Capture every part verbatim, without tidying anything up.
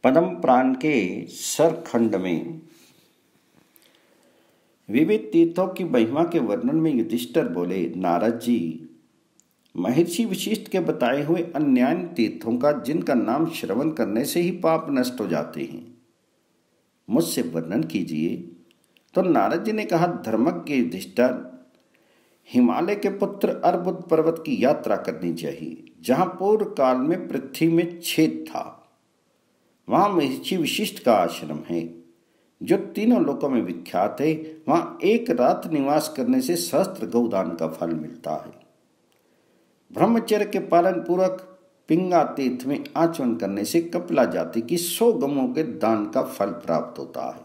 पद्म पुराण के सरखंड में विविध तीर्थों की महिमा के वर्णन में युधिष्ठिर बोले, नारद जी, महर्षि वशिष्ठ के बताए हुए अन्य तीर्थों का जिनका नाम श्रवण करने से ही पाप नष्ट हो जाते हैं, मुझसे वर्णन कीजिए। तो नारद जी ने कहा, धर्मज्ञ युधिष्ठिर, हिमालय के पुत्र अर्बुद पर्वत की यात्रा करनी चाहिए, जहां पूर्व काल में पृथ्वी में छेद था। वहां महर्षि वशिष्ठ का आश्रम है, जो तीनों लोकों में विख्यात है। वहां एक रात निवास करने से सहस्त्र गौदान का फल मिलता है। ब्रह्मचर्य के पालन पूर्वक पिंगा तीर्थ में आचमन करने से कपिला जाति की सौ गमों के दान का फल प्राप्त होता है।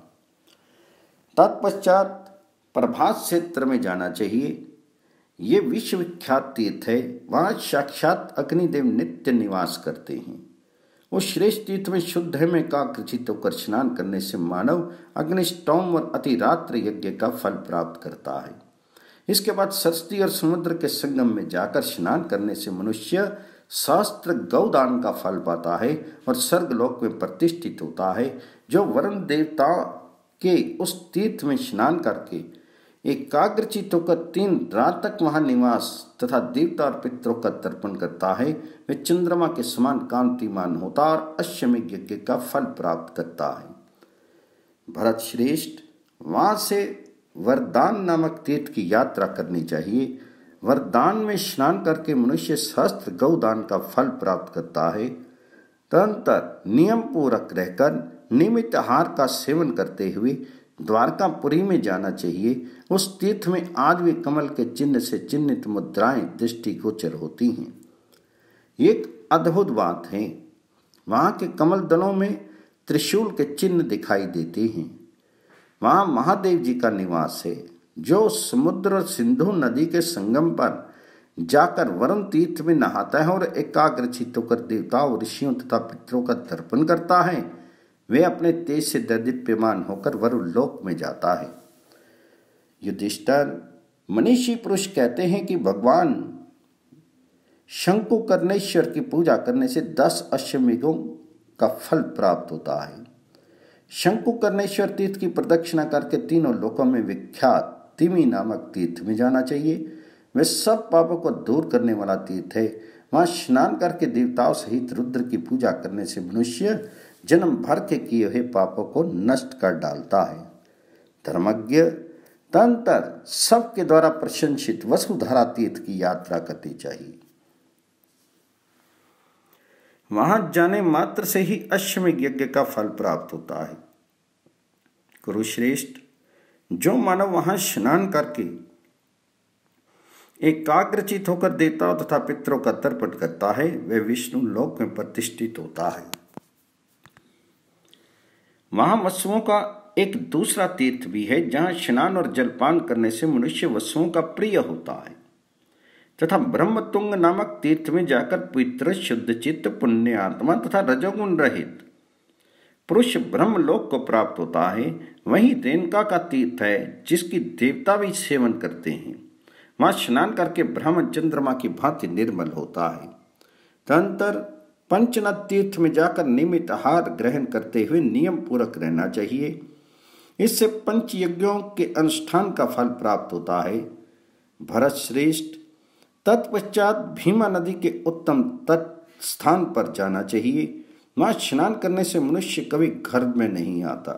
तत्पश्चात प्रभास क्षेत्र में जाना चाहिए। ये विश्वविख्यात तीर्थ है। वहां साक्षात अग्निदेव नित्य निवास करते हैं। उस श्रेष्ठ तीर्थ में शुद्ध है में एकाग्रचित्त होकर स्नान करने से मानव अग्निष्टोम और अतिरात्र यज्ञ का फल प्राप्त करता है। इसके बाद सरस्वती और समुद्र के संगम में जाकर स्नान करने से मनुष्य सहस्त्र गौदान का फल पाता है और स्वर्गलोक में प्रतिष्ठित होता है। जो वरुण देवता के उस तीर्थ में स्नान करके एकाग्रचित्त होकर तीन रात तक वहां निवास तथा देवता और पितरों का तर्पण करता है, वे चंद्रमा के समान कांतिमान होता और अश्वमेध यज्ञ का फल प्राप्त करता है। भरत श्रेष्ठ, वहां से वरदान नामक तीर्थ की यात्रा करनी चाहिए। वरदान में स्नान करके मनुष्य सहस्त्र गौदान का फल प्राप्त करता है। तदनंतर नियम पूर्वक रहकर नियमित आहार का सेवन करते हुए द्वारकापुरी में जाना चाहिए। उस तीर्थ में आज भी कमल के चिन्ह से चिन्हित मुद्राएं दृष्टिगोचर होती हैं। एक अद्भुत बात है, वहां के कमल दलों में त्रिशूल के चिन्ह दिखाई देते हैं। वहां महादेव जी का निवास है, जो समुद्र और सिंधु नदी के संगम पर जाकर वरुण तीर्थ में नहाता है और एकाग्रचित्त होकर देवताओं, ऋषियों तथा पितरों का तर्पण करता है। वे अपने तेज से दीप्यमान होकर वरुण लोक में जाता है। युधिष्ठिर, मनीषी पुरुष कहते हैं कि भगवान शंकुकर्णेश्वर की पूजा करने से दस अश्वमेधों का फल प्राप्त होता है। शंकुकर्णेश्वर तीर्थ की प्रदक्षिणा करके तीनों लोकों में विख्यात तिमी नामक तीर्थ में जाना चाहिए। वे सब पापों को दूर करने वाला तीर्थ है। वहां स्नान करके देवताओं सहित रुद्र की पूजा करने से मनुष्य जन्म भर के किए हुए पापों को नष्ट कर डालता है। धर्मज्ञ, तदनंतर सबके द्वारा प्रशंसित वसुधारा तीर्थ की यात्रा करनी चाहिए। वहां जाने मात्र से ही अश्वमेध यज्ञ का फल प्राप्त होता है। कुरुश्रेष्ठ, जो मानव वहां स्नान करके एकाग्रचित्त होकर देवताओं तथा पितरों का तर्पण करता है, वह विष्णु लोक में प्रतिष्ठित होता है। वहां वसुओं का एक दूसरा तीर्थ भी है, जहां स्नान और जलपान करने से मनुष्य वसुओं का प्रिय होता है। तथा ब्रह्मतुंग नामक तीर्थ में जाकर पवित्र, शुद्ध चित्त, पुण्य आत्मा तथा रजोगुण रहित पुरुष ब्रह्मलोक को प्राप्त होता है। वहीं रेणुका का तीर्थ है, जिसकी देवता भी सेवन करते हैं। वहां स्नान करके ब्रह्म चंद्रमा की भांति निर्मल होता है। तदनंतर पंचनद तीर्थ में जाकर नियमित आहार ग्रहण करते हुए नियम पूर्वक रहना चाहिए। इससे पंच यज्ञों के अनुष्ठान का फल प्राप्त होता है। भरत श्रेष्ठ, तत्पश्चात भीमा नदी के उत्तम तट स्थान पर जाना चाहिए। वहां स्नान करने से मनुष्य कभी घर में नहीं आता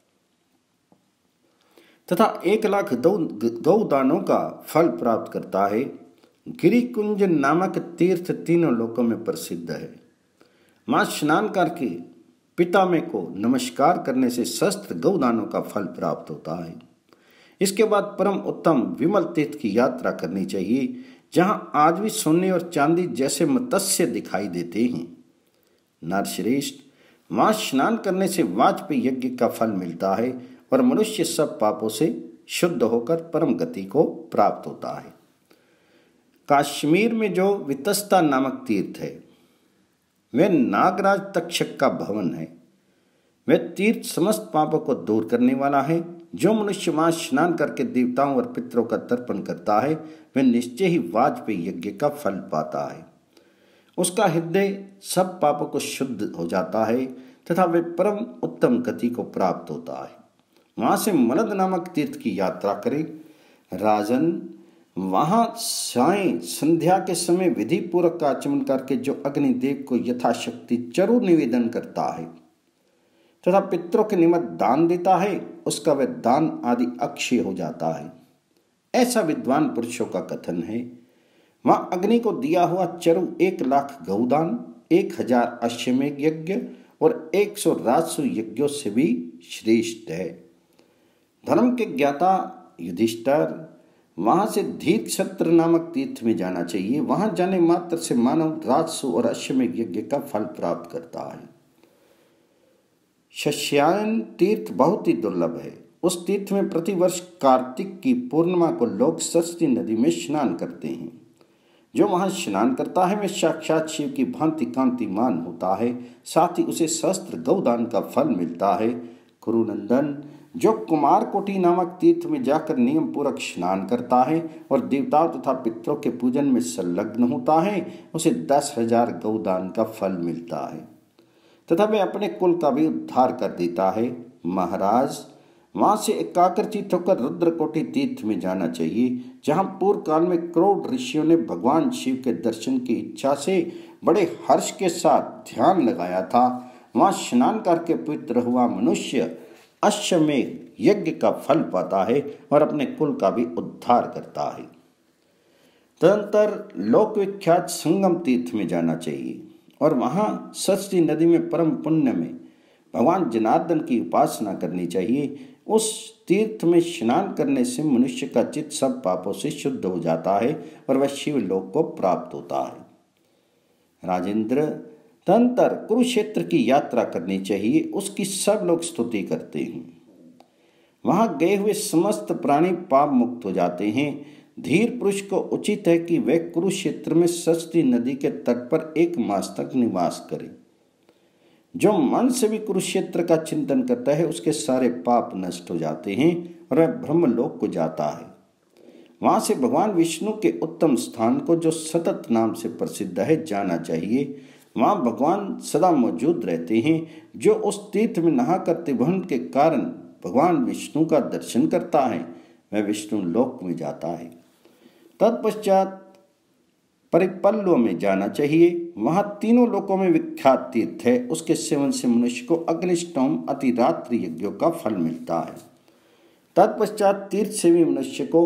तथा एक लाख गौदानों का फल प्राप्त करता है। गिरिकुंज नामक तीर्थ तीनों लोकों में प्रसिद्ध है। वहां स्नान करके पितामह को नमस्कार करने से सहस्त्र गौदानों का फल प्राप्त होता है। इसके बाद परम उत्तम विमल तीर्थ की यात्रा करनी चाहिए, जहां आज भी सोने और चांदी जैसे मत्स्य दिखाई देते हैं। नरश्रेष्ठ, वहां स्नान करने से वाजपेयी यज्ञ का फल मिलता है और मनुष्य सब पापों से शुद्ध होकर परम गति को प्राप्त होता है। कश्मीर में जो वितस्ता नामक तीर्थ है, वह नागराज तक्षक का भवन है। वह तीर्थ समस्त पापों को दूर करने वाला है। जो मनुष्य वहां स्नान करके देवताओं और पितरों का तर्पण करता है, वह निश्चय ही वाजपेयी यज्ञ का फल पाता है। उसका हृदय सब पापों को शुद्ध हो जाता है तथा वे परम उत्तम गति को प्राप्त होता है। वहां से मलद नामक तीर्थ की यात्रा करें। राजन, वहां साय संध्या के समय विधि पूर्वक का आचमन करके जो अग्निदेव को यथाशक्ति चरु निवेदन करता है तथा पितरों के निमित्त दान देता है, उसका वह दान आदि अक्षय हो जाता है। ऐसा विद्वान पुरुषों का कथन है। वहां अग्नि को दिया हुआ चरु एक लाख गौदान, एक हजार अश्वमेध यज्ञ और एक सौ राजसु यज्ञों से भी श्रेष्ठ है। धर्म के ज्ञाता युधिष्ठिर, वहां से धीर क्षत्र नामक तीर्थ में जाना चाहिए। वहां जाने मात्र से मानव राजसु और अश्वमेध यज्ञ का फल प्राप्त करता है। शस्यायन तीर्थ बहुत ही दुर्लभ है। उस तीर्थ में प्रतिवर्ष कार्तिक की पूर्णिमा को लोग सरस्वती नदी में स्नान करते हैं। जो वहां स्नान करता है वह साक्षात शिव की भांति कांतिमान होता है, साथ ही उसे सहस्त्र गौदान का फल मिलता है। कुरुनंदन, जो कुमार कोटि नामक तीर्थ में जाकर नियम पूर्वक स्नान करता है और देवताओं तथा पितरों के पूजन में संलग्न होता है, उसे दस हजार गौदान का फल मिलता है तथा वह अपने कुल का भी उद्धार कर देता है। महाराज, वहां से एकाग्रचित होकर रुद्रकोटि तीर्थ में जाना चाहिए, जहां पूर्व काल में करोड़ ऋषियों ने भगवान शिव के दर्शन की इच्छा से बड़े हर्ष के साथ ध्यान लगाया था। वहां स्नान करके पवित्र हुआ मनुष्य अश्वमेध यज्ञ का फल पाता है और अपने कुल का भी उद्धार करता है। तदंतर लोक विख्यात संगम तीर्थ में जाना चाहिए और वहां सरस्वती नदी में परम पुण्य में भगवान जनार्दन की उपासना करनी चाहिए। उस तीर्थ में स्नान करने से मनुष्य का चित्त सब पापों से शुद्ध हो जाता है और वह शिव लोक को प्राप्त होता है। राजेंद्र, तदंतर कुरुक्षेत्र की यात्रा करनी चाहिए। उसकी सब लोग स्तुति करते हैं। वहां गए हुए समस्त प्राणी पाप मुक्त हो जाते हैं। धीर पुरुष को उचित है कि वह कुरुक्षेत्र में सरस्वती नदी के तट पर एक मास तक निवास करे। जो मन से भी कुरुक्षेत्र का चिंतन करता है उसके सारे पाप नष्ट हो जाते हैं और वह ब्रह्मलोक को जाता है। वहां से भगवान विष्णु के उत्तम स्थान को, जो सतत नाम से प्रसिद्ध है, जाना चाहिए। वहां भगवान सदा मौजूद रहते हैं। जो उस तीर्थ में नहाकर त्रिभुवन के कारण भगवान विष्णु का दर्शन करता है वह विष्णु लोक में जाता है। तत्पश्चात परिपल्लव में जाना चाहिए। वहां तीनों लोकों में विख्यात तीर्थ है। उसके सेवन से मनुष्य को अग्निष्टोम अतिरात्रि यज्ञों का फल मिलता है। तत्पश्चात तीर्थ सेवी मनुष्य को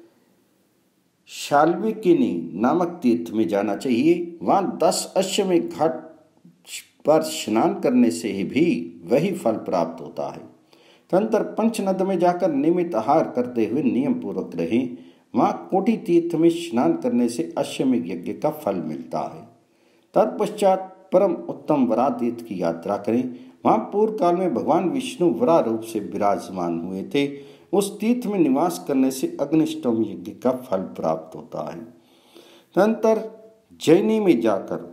शाल्विकिनी नामक तीर्थ में जाना चाहिए। वहां दस अश्वमेध घाट पर स्नान करने से ही भी वही फल प्राप्त होता है। तदंतर पंचनद में जाकर नियमित आहार करते हुए नियम पूर्वक रहें। वहां कोटि तीर्थ में स्नान करने से अश्वमेध यज्ञ का फल मिलता है। तत्पश्चात परम उत्तम वरा तीर्थ की यात्रा करें। वहां पूर्व काल में भगवान विष्णु वरा रूप से विराजमान हुए थे। उस तीर्थ में निवास करने से अग्निष्टोम यज्ञ का फल प्राप्त होता है। तदंतर जैनी में जाकर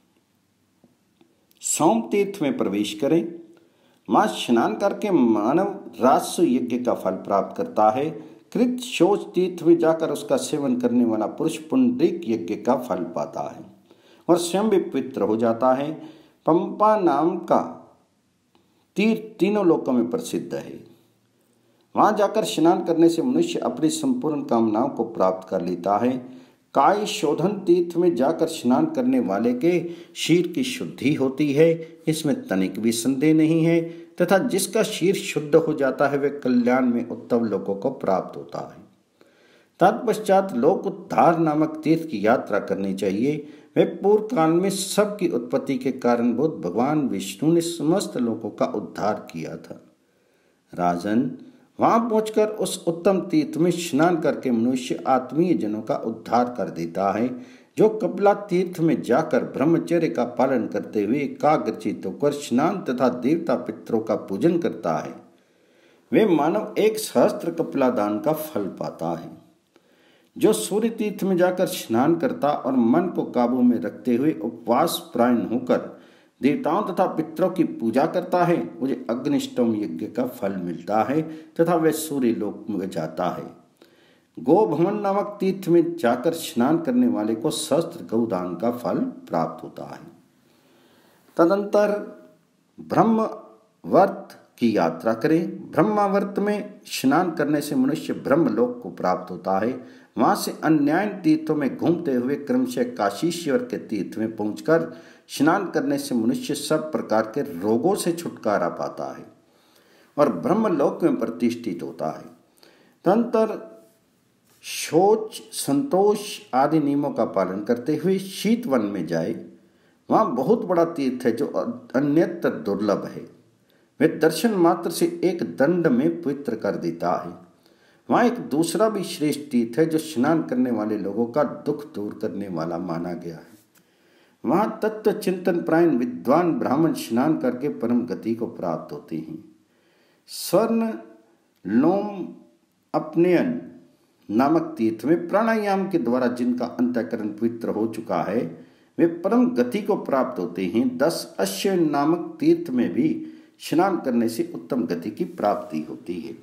सोम तीर्थ में प्रवेश करें। वहां स्नान करके मानव राजस्व यज्ञ का फल प्राप्त करता है। कृत शोच तीर्थ में जाकर उसका सेवन करने वाला पुरुष पुंडरीक यज्ञ का फल पाता है और स्वयं भी पवित्र हो जाता है। पंपा नाम का तीर्थ तीनों लोकों में प्रसिद्ध है। वहां जाकर स्नान करने से मनुष्य अपनी संपूर्ण कामनाओं को प्राप्त कर लेता है। काय शोधन तीर्थ में जाकर स्नान करने वाले के शीर की शुद्धि होती है, इसमें तनिक भी संदेह नहीं है, तथा जिसका शीर शुद्ध हो जाता है वह कल्याण में उत्तम लोकों को प्राप्त होता है। तत्पश्चात लोक उद्धार नामक तीर्थ की यात्रा करनी चाहिए। वह पूर्व काल में सबकी उत्पत्ति के कारणभूत भगवान विष्णु ने समस्त लोकों का उद्धार किया था। राजन, वहां पहुंचकर उस उत्तम तीर्थ में स्नान करके मनुष्य आत्मीय जनों का उद्धार कर देता है। जो कपिला तीर्थ में जाकर ब्रह्मचर्य का पालन करते हुए एकाग्रचित्त होकर स्नान तथा देवता पितरों का पूजन करता है वे मानव एक सहस्त्र कपिला दान का फल पाता है। जो सूर्य तीर्थ में जाकर स्नान करता और मन को काबू में रखते हुए उपवास परायण होकर देवताओं तथा पितरों की पूजा करता है मुझे अग्निष्टोम यज्ञ का फल मिलता है तथा वह सूर्य लोक में जाता है। गोभवन नामक तीर्थ में जाकर स्नान करने वाले को सहस्त्र गौदान का फल प्राप्त होता है। तदंतर ब्रह्मवर्त की यात्रा करें। ब्रह्मावर्त में स्नान करने से मनुष्य ब्रह्मलोक को प्राप्त होता है। वहां से अन्य तीर्थों में घूमते हुए क्रमशः काशीश्वर के तीर्थ में पहुंचकर स्नान करने से मनुष्य सब प्रकार के रोगों से छुटकारा पाता है और ब्रह्मलोक में प्रतिष्ठित होता है। तदंतर शौच, संतोष आदि नियमों का पालन करते हुए शीत वन में जाए। वहाँ बहुत बड़ा तीर्थ है जो अन्यत्र दुर्लभ है। वे दर्शन मात्र से एक दंड में पवित्र कर देता है। वहाँ एक दूसरा भी श्रेष्ठ तीर्थ है जो स्नान करने वाले लोगों का दुख दूर करने वाला माना गया है। वहाँ तत्व चिंतन प्रायण विद्वान ब्राह्मण स्नान करके परम गति को प्राप्त होते हैं। स्वर्ण लोम अपनयन नामक तीर्थ में प्राणायाम के द्वारा जिनका अंतःकरण पवित्र हो चुका है वे परम गति को प्राप्त होते हैं। दस अश्व नामक तीर्थ में भी स्नान करने से उत्तम गति की प्राप्ति होती है।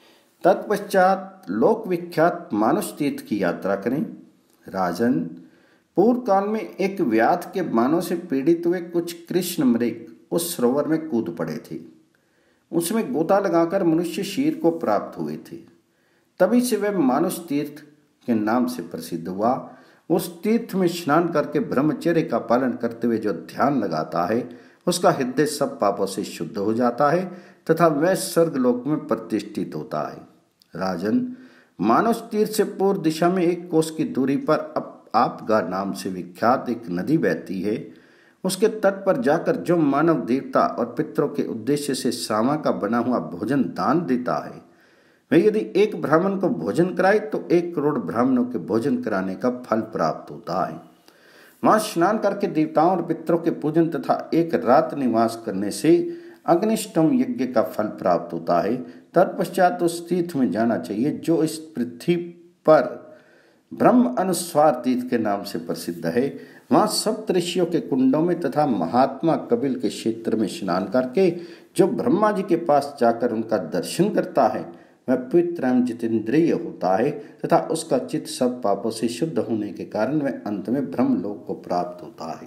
तत्पश्चात लोक विख्यात मानस तीर्थ की यात्रा करें। राजन, पूर्व काल में एक व्याध के बाणों से पीड़ित हुए कुछ कृष्ण मृग उस सरोवर में कूद पड़े थे। उसमें गोता लगाकर मनुष्य शीर को प्राप्त हुए थे। तभी से वह मानस तीर्थ के नाम से प्रसिद्ध हुआ। उस तीर्थ में स्नान करके ब्रह्मचर्य का पालन करते हुए जो ध्यान लगाता है उसका हृदय सब पापों से शुद्ध हो जाता है तथा वह स्वर्गलोक में प्रतिष्ठित होता है। राजन, मानस तीर्थ से पूर्व दिशा में एक कोस की दूरी पर आपगा नाम से विख्यात एक नदी बहती है। उसके तट पर जाकर जो मानव देवता और पितरों के उद्देश्य से सामा का बना हुआ भोजन दान देता है वह यदि एक ब्राह्मण को भोजन कराए तो एक करोड़ ब्राह्मणों के भोजन कराने का फल प्राप्त होता है। वहां स्नान करके देवताओं और पितरों के पूजन तथा एक रात निवास करने से अग्निष्टोम यज्ञ का फल प्राप्त होता है। तत्पश्चात उस तीर्थ में जाना चाहिए जो इस पृथ्वी पर ब्रह्म अनुस्वार तीर्थ के नाम से प्रसिद्ध है। वहां सप्त ऋषियों के कुंडों में तथा महात्मा कपिल के क्षेत्र में स्नान करके जो ब्रह्मा जी के पास जाकर उनका दर्शन करता है वह पवित्र एवं जितेंद्रिय होता है तथा उसका चित्त सब पापों से शुद्ध होने के कारण वह अंत में ब्रह्मलोक को प्राप्त होता है।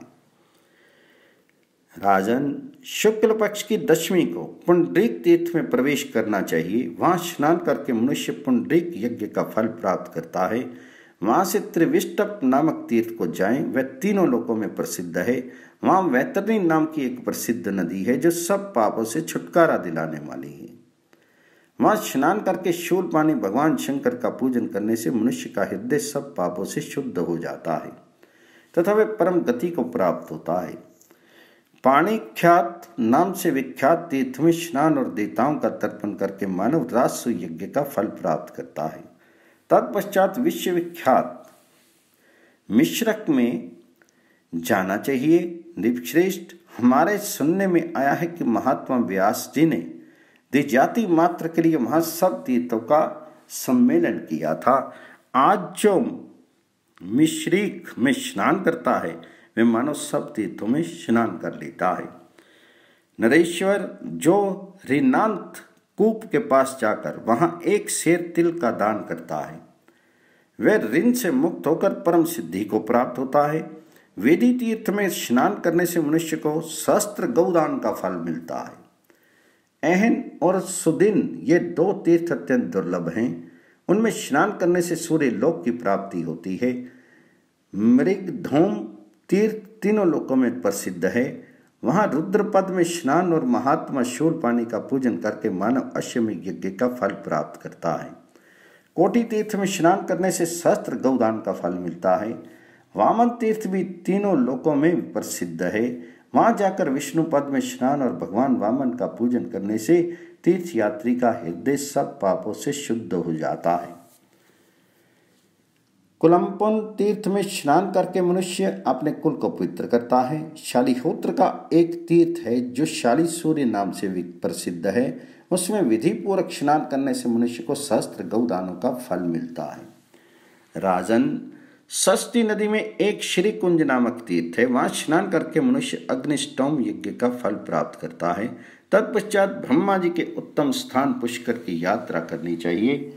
राजन, शुक्ल पक्ष की दशमी को पुंडरीक तीर्थ में प्रवेश करना चाहिए। वहां स्नान करके मनुष्य पुंडरीक यज्ञ का फल प्राप्त करता है। वहां से त्रिविष्टप नामक तीर्थ को जाएं, वह तीनों लोकों में प्रसिद्ध है। वहां वैतरणी नाम की एक प्रसिद्ध नदी है जो सब पापों से छुटकारा दिलाने वाली है। वहां स्नान करके शूल पानी भगवान शंकर का पूजन करने से मनुष्य का हृदय सब पापों से शुद्ध हो जाता है तथा वह परम गति को प्राप्त होता है। पाणिख्यात नाम से विख्यात तीर्थ में स्नान और देवताओं का तर्पण करके मानव राजसु यज्ञ का फल प्राप्त करता है। तत्पश्चात विश्वविख्यात मिश्रक में जाना चाहिए। निपश्रेष्ठ, हमारे सुनने में आया है कि महात्मा व्यास जी ने द्विजाति मात्र के लिए वहां सब तीर्थों का सम्मेलन किया था। आज जो मिश्रीक में स्नान करता है वे मानो सब तीर्थों में स्नान कर लेता है। नरेश्वर, जो ऋणांत कूप के पास जाकर वहां एक शेर तिल का दान करता है वह ऋण से मुक्त होकर परम सिद्धि को प्राप्त होता है। वेदी तीर्थ में स्नान करने से मनुष्य को सहस्त्र गौदान का फल मिलता है। अहन और सुदिन ये दो तीर्थ अत्यंत दुर्लभ हैं। उनमें स्नान करने से सूर्य लोक की प्राप्ति होती है। मृगधूम तीर्थ तीनों लोकों में प्रसिद्ध है। वहां रुद्रपद में स्नान और महात्मा शूल पानी का पूजन करके मानव अश्वमेध यज्ञ का फल प्राप्त करता है। कोटि तीर्थ में स्नान करने से सहस्त्र गौदान का फल मिलता है। वामन तीर्थ भी तीनों लोकों में प्रसिद्ध है। वहां जाकर विष्णु पद में स्नान और भगवान वामन का पूजन करने से तीर्थ यात्री का हृदय सब पापों से शुद्ध हो जाता है। कुलमपुन तीर्थ में स्नान करके मनुष्य अपने कुल को पवित्र करता है। शालिहोत्र का एक तीर्थ है जो शाली सूर्य नाम से प्रसिद्ध है। उसमें विधि पूर्वक स्नान करने से मनुष्य को सहस्त्र गौदानों का फल मिलता है। राजन, षष्ठी नदी में एक श्री कुंज नामक तीर्थ है। वहां स्नान करके मनुष्य अग्निष्टोम यज्ञ का फल प्राप्त करता है। तत्पश्चात ब्रह्मा जी के उत्तम स्थान पुष्कर की यात्रा करनी चाहिए।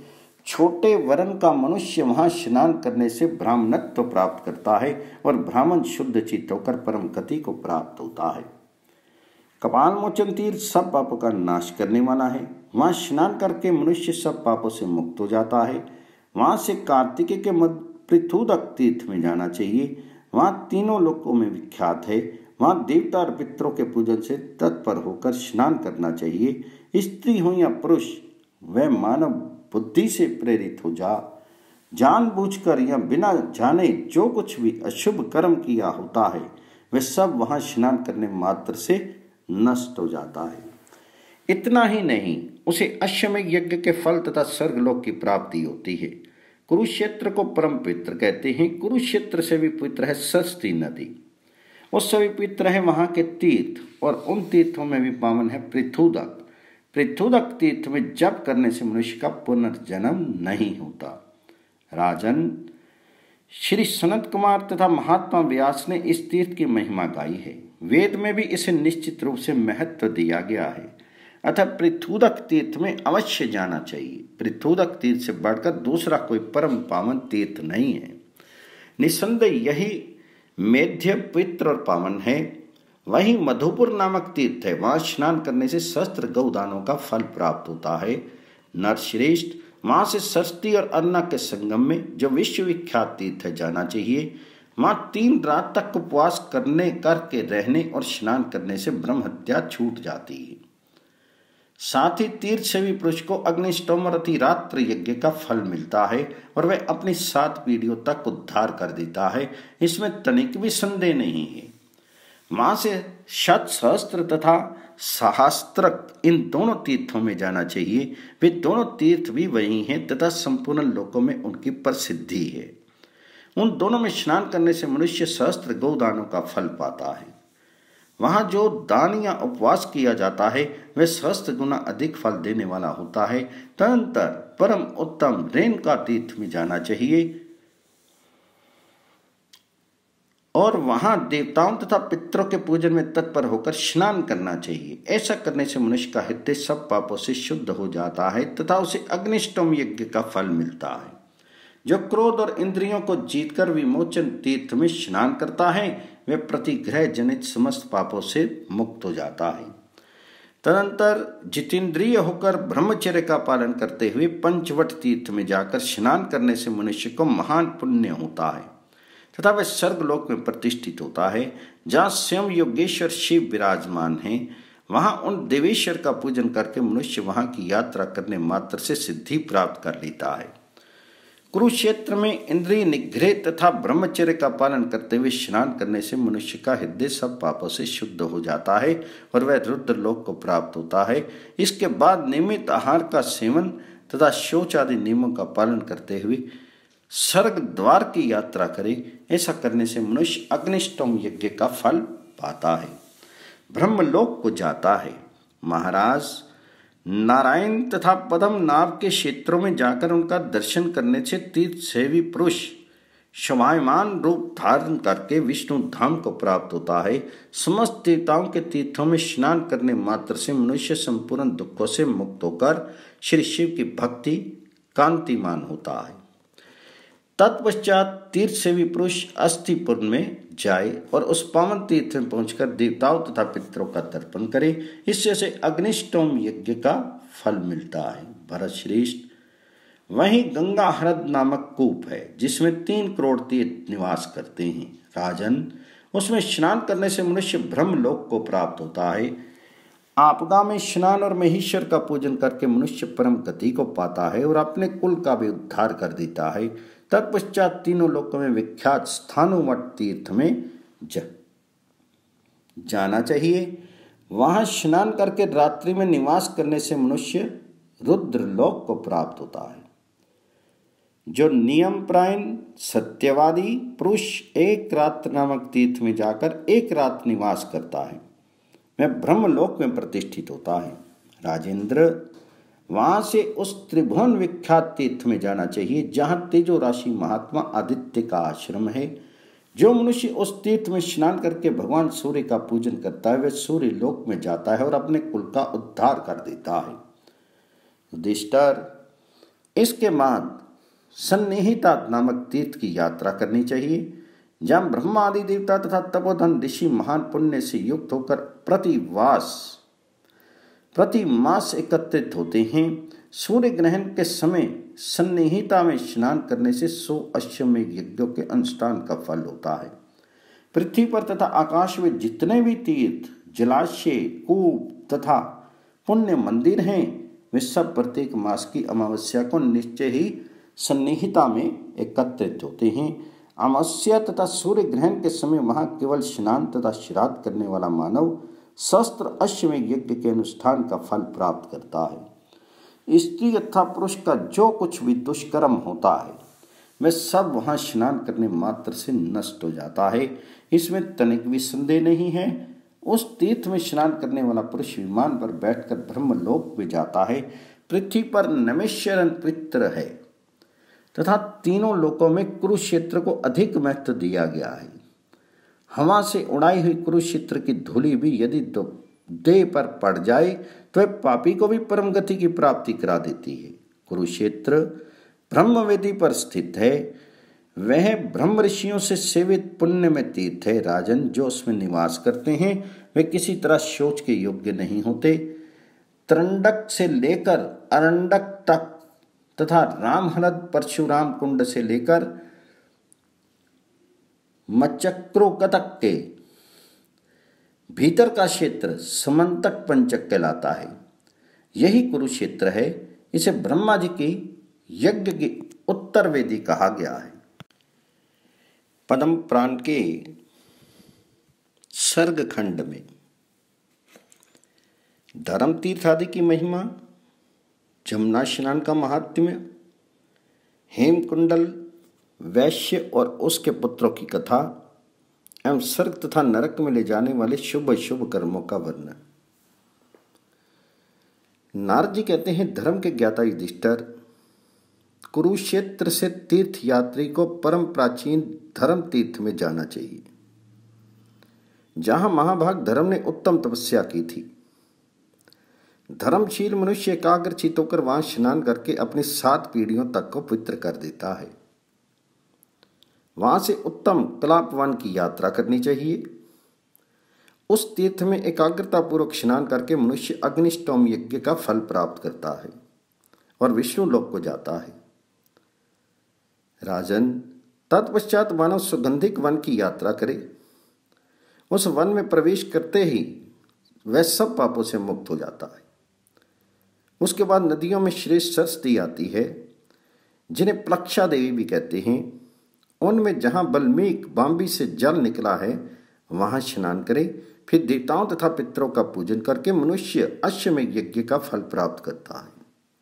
छोटे वर्ण का मनुष्य वहां स्नान करने से ब्राह्मणत्व प्राप्त करता है और ब्राह्मण शुद्ध चित्त होकर परम गति को प्राप्त होता है। कपाल मोचन तीर्थ सब पापों का नाश करने वाला है। वहां स्नान करके मनुष्य सब पापों से मुक्त हो जाता है। वहां से कार्तिकेय के मध्य पृथुदक तीर्थ में जाना चाहिए। वहां तीनों लोकों में विख्यात है। वहां देवता और पितरों के पूजन से तत्पर होकर स्नान करना चाहिए। स्त्री हो या पुरुष, वह मानव बुद्धि से प्रेरित हो जा जानबूझकर या बिना जाने जो कुछ भी अशुभ कर्म किया होता है वह सब वहां स्नान करने मात्र से नष्ट हो जाता है। इतना ही नहीं, उसे अश्वमेध यज्ञ के फल तथा स्वर्गलोक की प्राप्ति होती है। कुरुक्षेत्र को परम पवित्र कहते हैं। कुरुक्षेत्र से भी पवित्र है सरस्वती नदी, उससे भी पवित्र है वहां के तीर्थ, और उन तीर्थों में भी पावन है पृथुदक। पृथुदक तीर्थ में जप करने से मनुष्य का पुनर्जन्म नहीं होता। राजन, श्री सनत कुमार तथा महात्मा व्यास ने इस तीर्थ की महिमा गाई है। वेद में भी इसे निश्चित रूप से महत्व दिया गया है। अतः पृथुदक तीर्थ में अवश्य जाना चाहिए। पृथुदक तीर्थ से बढ़कर दूसरा कोई परम पावन तीर्थ नहीं है। निसंदेह यही मेध्य पवित्र और पावन है। वही मधुपुर नामक तीर्थ है। वहां स्नान करने से सहस्त्र गौदानों का फल प्राप्त होता है। नरश्रेष्ठ, वहां से सरस्वती और अन्ना के संगम में जो विश्व विख्यात तीर्थ है जाना चाहिए। वहां तीन रात तक उपवास करने करके रहने और स्नान करने से ब्रह्म हत्या छूट जाती है। साथ ही तीर्थ सेवी पुरुष को अग्निष्टोम और अतिरात्र यज्ञ का फल मिलता है और वह अपनी सात पीढ़ियों तक उद्धार कर देता है। इसमें तनिक भी संदेह नहीं है। वहां से शत सहस्त्र तथा सहस्त्र इन दोनों तीर्थों में जाना चाहिए। वे दोनों तीर्थ भी वही हैं तथा संपूर्ण लोकों में उनकी प्रसिद्धि है। उन दोनों में स्नान करने से मनुष्य सहस्त्र गौदानों का फल पाता है। वहां जो दान या उपवास किया जाता है वह सहस्त्र गुना अधिक फल देने वाला होता है। तदनंतर परम उत्तम रेणुका तीर्थ में जाना चाहिए और वहां देवताओं तथा पितरों के पूजन में तत्पर होकर स्नान करना चाहिए। ऐसा करने से मनुष्य का हृदय सब पापों से शुद्ध हो जाता है तथा उसे अग्निष्टोम यज्ञ का फल मिलता है। जो क्रोध और इंद्रियों को जीतकर विमोचन तीर्थ में स्नान करता है वह प्रतिग्रह जनित समस्त पापों से मुक्त हो जाता है। तदनंतर जितेंद्रिय होकर ब्रह्मचर्य का पालन करते हुए पंचवट तीर्थ में जाकर स्नान करने से मनुष्य को महान पुण्य होता है तथा वह स्वर्गलोक में प्रतिष्ठित होता है। जहाँ स्वयं योगेश्वर शिव विराजमान हैं, वहां उन देवेश्वर का पूजन करके मनुष्य वहां की यात्रा करने मात्र से सिद्धि प्राप्त कर लेता है। कुरुक्षेत्र में इंद्रिय निग्रह तथा ब्रह्मचर्य का पालन करते हुए स्नान करने से मनुष्य का हृदय सब पापों से शुद्ध हो जाता है और वह रुद्र लोक को प्राप्त होता है। इसके बाद नियमित आहार का सेवन तथा शौच आदि नियमों का पालन करते हुए स्वर्ग द्वार की यात्रा करे। ऐसा करने से मनुष्य अग्निष्टोम यज्ञ का फल पाता है, ब्रह्मलोक को जाता है। महाराज, नारायण तथा पद्म नाभ के क्षेत्रों में जाकर उनका दर्शन करने से तीर्थ सेवी पुरुष शोभायमान रूप धारण करके विष्णु धाम को प्राप्त होता है। समस्त देवताओं के तीर्थों में स्नान करने मात्र से मनुष्य संपूर्ण दुखों से मुक्त होकर श्री शिव की भक्ति कांतिमान होता है। तत्पश्चात तीर्थ सेवी पुरुष अस्थिपुर में जाए और उस पावन तीर्थ में पहुंचकर देवताओं तथा पितरों का तर्पण करे। इससे उसे अग्निष्टोम यज्ञ का फल मिलता है। भरत श्रेष्ठ, वहीं गंगा हृद नामक कूप है जिसमें तीन करोड़ तीर्थ निवास करते हैं। राजन, उसमें स्नान करने से मनुष्य ब्रह्मलोक को प्राप्त होता है। आपदा में स्नान और महेश्वर का पूजन करके मनुष्य परम गति को पाता है और अपने कुल का भी उद्धार कर देता है। तत्पश्चात तीनों लोकों में विख्यात स्थानुवट तीर्थ में जा, जाना चाहिए। वहां स्नान करके रात्रि में निवास करने से मनुष्य रुद्र लोक को प्राप्त होता है। जो नियम प्रायण सत्यवादी पुरुष एक रात्र नामक तीर्थ में जाकर एक रात निवास करता है वह ब्रह्मलोक में प्रतिष्ठित होता है। राजेंद्र, वहां से उस त्रिभुवन विख्यात तीर्थ में जाना चाहिए जहां तेजो राशि महात्मा आदित्य का आश्रम है। जो मनुष्य उस तीर्थ में स्नान करके भगवान सूर्य का पूजन करता है वह सूर्य लोक में जाता है और अपने कुल का उद्धार कर देता है। युधिष्ठिर, इसके बाद सन्निहिता नामक तीर्थ की यात्रा करनी चाहिए, जहाँ ब्रह्मा आदि देवता तथा तपोधन ऋषि महान पुण्य से युक्त होकर प्रतिवास प्रति मास एकत्रित होते हैं। सूर्य ग्रहण के समय सन्निहिता में स्नान करने से सौ अश्वमेध यज्ञों के अनुष्ठान का फल होता है। पृथ्वी पर तथा आकाश में जितने भी तीर्थ, जलाशय, कूप तथा पुण्य मंदिर हैं, वे सब प्रत्येक मास की अमावस्या को निश्चय ही सन्निहिता में एकत्रित होते हैं। अमावस्या तथा सूर्य ग्रहण के समय वहां केवल स्नान तथा श्राद्ध करने वाला मानव सहस्त्र अश्वमेध यज्ञ के अनुष्ठान का फल प्राप्त करता है। स्त्री तथा पुरुष का जो कुछ भी दुष्कर्म होता है, वह सब वहां स्नान करने मात्र से नष्ट हो जाता है। इसमें तनिक भी संदेह नहीं है। उस तीर्थ में स्नान करने वाला पुरुष विमान पर बैठकर ब्रह्मलोक में जाता है। पृथ्वी पर नमेश्वरन पवित्र है तथा तीनों लोकों में कुरुक्षेत्र को अधिक महत्व दिया गया है। हवा से उड़ाई हुई कुरुक्षेत्र की धूलि भी यदि देह पर पड़ जाए तो वह पापी को भी परम गति की प्राप्ति करा देती है। कुरुक्षेत्र ब्रह्मवेदी पर स्थित है। वह ब्रह्म ऋषियों से सेवित पुण्य में तीर्थ है। राजन, जो उसमें निवास करते हैं वे किसी तरह शोच के योग्य नहीं होते। त्रंडक से लेकर अरंडक तक तथा रामहरद परशुराम कुंड से लेकर मचक्रोकतक के भीतर का क्षेत्र समंतक पंचक कहलाता है। यही कुरुक्षेत्र है। इसे ब्रह्मा जी की यज्ञ की उत्तर वेदी कहा गया है। पद्म पुराण के सर्ग खंड में धर्म तीर्थ आदि की महिमा, जमुना स्नान का महात्म्य, हेमकुंडल वैश्य और उसके पुत्रों की कथा एवं स्वर्ग तथा नरक में ले जाने वाले शुभ शुभ कर्मों का वर्णन। नारद जी कहते हैं, धर्म के ज्ञाता युधिष्ठिर, कुरुक्षेत्र से तीर्थ यात्री को परम प्राचीन धर्म तीर्थ में जाना चाहिए, जहां महाभाग धर्म ने उत्तम तपस्या की थी। धर्मशील मनुष्य एकाग्रचित होकर वहां स्नान करके अपनी सात पीढ़ियों तक को पवित्र कर देता है। वहां से उत्तम कलापवन की यात्रा करनी चाहिए। उस तीर्थ में एकाग्रता पूर्वक स्नान करके मनुष्य अग्निष्टोम यज्ञ का फल प्राप्त करता है और विष्णु लोक को जाता है। राजन, तत्पश्चात मानव सुगंधिक वन की यात्रा करे। उस वन में प्रवेश करते ही वह सब पापों से मुक्त हो जाता है। उसके बाद नदियों में श्रेष्ठ सरस्वती आती है, जिन्हें प्लक्षा देवी भी कहते हैं। उनमें जहां बल्मीक बांबी से जल निकला है वहां स्नान करे। फिर देवताओं तथा पितरों का पूजन करके मनुष्य अश्वमेध यज्ञ का फल प्राप्त करता है।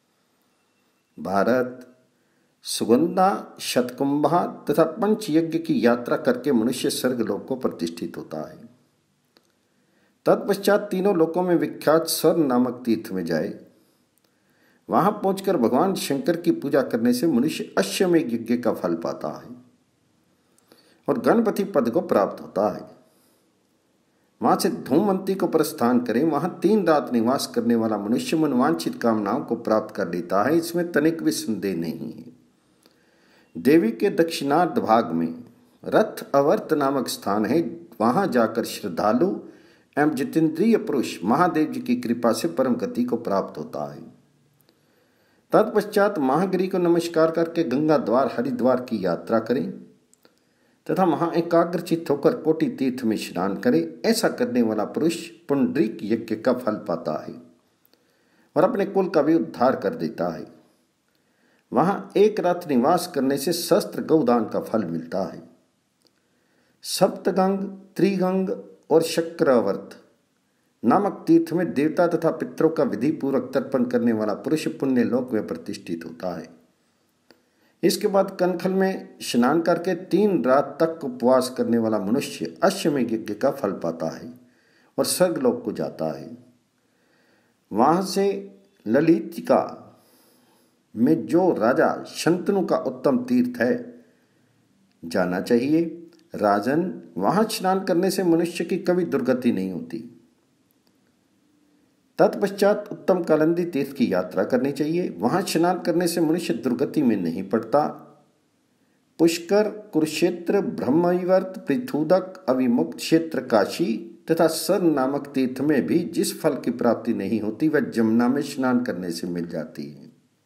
भारत, सुगंधा, शतकुंभा तथा पंच यज्ञ की यात्रा करके मनुष्य स्वर्गलोक को प्रतिष्ठित होता है। तत्पश्चात तीनों लोकों में विख्यात स्वर्ग नामक तीर्थ में जाए। वहां पहुंचकर भगवान शंकर की पूजा करने से मनुष्य अश्वमेध यज्ञ का फल पाता है और गणपति पद को प्राप्त होता है। वहां से धूमवंती को प्रस्थान करें। वहां तीन रात निवास करने वाला मनुष्य मनवांछित कामनाओं को प्राप्त कर लेता है। इसमें तनिक भी संदेह नहीं है। देवी के दक्षिणार्ध भाग में रथ अवर्त नामक स्थान है। वहां जाकर श्रद्धालु एवं जितेंद्रिय पुरुष महादेव जी की कृपा से परम गति को प्राप्त होता है। तत्पश्चात महागिरी को नमस्कार करके गंगा द्वार हरिद्वार की यात्रा करें तथा वहां एकाग्रचित होकर कोटि तीर्थ में स्नान करे। ऐसा करने वाला पुरुष पुंडरीक यज्ञ का फल पाता है और अपने कुल का भी उद्धार कर देता है। वहां एक रात निवास करने से शस्त्र गौदान का फल मिलता है। सप्तगंग, त्रिगंग और शक्रावर्त नामक तीर्थ में देवता तथा पितरों का विधि पूर्वक तर्पण करने वाला पुरुष पुण्य लोक में प्रतिष्ठित होता है। इसके बाद कनखल में स्नान करके तीन रात तक उपवास करने वाला मनुष्य अश्वमेध यज्ञ का फल पाता है और स्वर्गलोक को जाता है। वहां से ललितिका में जो राजा शंतनु का उत्तम तीर्थ है जाना चाहिए। राजन, वहां स्नान करने से मनुष्य की कभी दुर्गति नहीं होती। तत्पश्चात उत्तम कालिंदी तीर्थ की यात्रा करनी चाहिए। वहां स्नान करने से मनुष्य दुर्गति में नहीं पड़ता। पुष्कर, कुरुक्षेत्र, ब्रह्मवर्त, पृथुदक, अविमुक्त क्षेत्र काशी तथा सर नामक तीर्थ में भी जिस फल की प्राप्ति नहीं होती वह जमुना में स्नान करने से मिल जाती है।